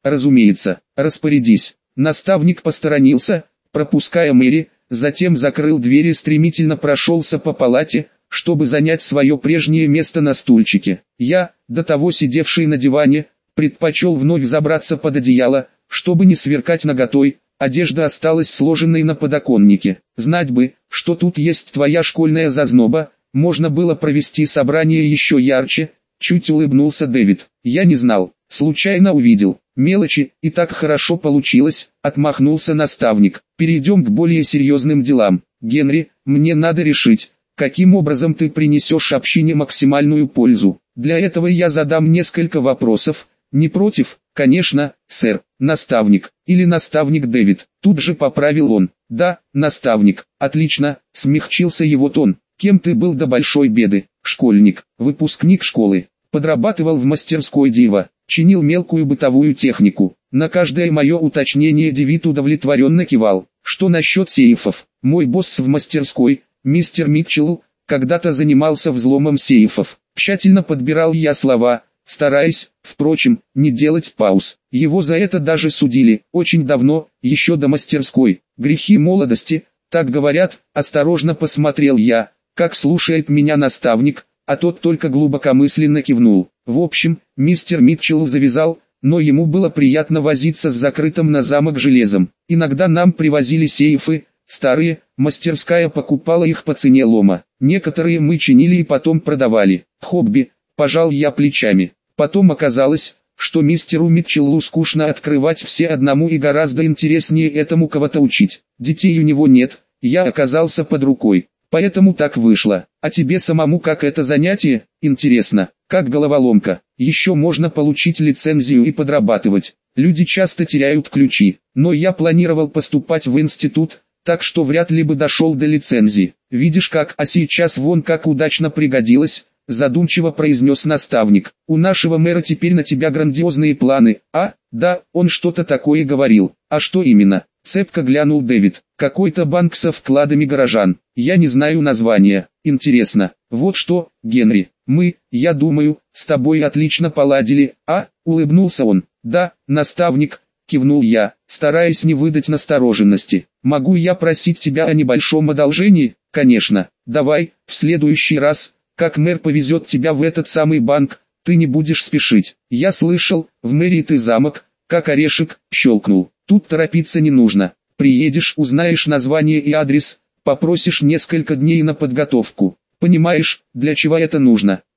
разумеется, распорядись. Наставник посторонился, пропуская Мэри, затем закрыл дверь и стремительно прошелся по палате, чтобы занять свое прежнее место на стульчике. Я, до того сидевший на диване, предпочел вновь забраться под одеяло, чтобы не сверкать наготой. Одежда осталась сложенной на подоконнике. Знать бы, что тут есть твоя школьная зазноба, можно было провести собрание еще ярче, чуть улыбнулся Дэвид. Я не знал, случайно увидел. Мелочи, и так хорошо получилось, отмахнулся наставник. Перейдем к более серьезным делам. Генри, мне надо решить, каким образом ты принесешь общине максимальную пользу. Для этого я задам несколько вопросов. Не против? Конечно, сэр. Наставник, или наставник Дэвид. Тут же поправил он. Да, наставник. Отлично, смягчился его тон. Кем ты был до большой беды? Школьник, выпускник школы. Подрабатывал в мастерской Дива, чинил мелкую бытовую технику. На каждое мое уточнение Дэвид удовлетворенно кивал. Что насчет сейфов? Мой босс в мастерской, мистер Митчелл, когда-то занимался взломом сейфов. Тщательно подбирал я слова, стараясь, впрочем, не делать пауз. Его за это даже судили, очень давно, еще до мастерской. Грехи молодости, так говорят. Осторожно посмотрел я, как слушает меня наставник, а тот только глубокомысленно кивнул. В общем, мистер Митчелл завязал, но ему было приятно возиться с закрытым на замок железом. Иногда нам привозили сейфы, старые, мастерская покупала их по цене лома. Некоторые мы чинили и потом продавали. Хобби, пожал я плечами. Потом оказалось, что мистеру Митчеллу скучно открывать все одному и гораздо интереснее этому кого-то учить. Детей у него нет, я оказался под рукой. Поэтому так вышло. А тебе самому как это занятие? Интересно, как головоломка. Еще можно получить лицензию и подрабатывать. Люди часто теряют ключи. Но я планировал поступать в институт, так что вряд ли бы дошел до лицензии. Видишь как, а сейчас вон как удачно пригодилось, задумчиво произнес наставник. У нашего мэра теперь на тебя грандиозные планы. А, да, он что-то такое говорил. А что именно? Цепко глянул Дэвид. Какой-то банк со вкладами горожан. Я не знаю названия. Интересно. Вот что, Генри, мы, я думаю, с тобой отлично поладили, а? Улыбнулся он. Да, наставник, кивнул я, стараясь не выдать настороженности. Могу я просить тебя о небольшом одолжении? Конечно. Давай, в следующий раз, как мэр повезет тебя в этот самый банк, ты не будешь спешить. Я слышал, в мэрии ты замок, как орешек, щелкнул. Тут торопиться не нужно. Приедешь, узнаешь название и адрес, попросишь несколько дней на подготовку. Понимаешь, для чего это нужно?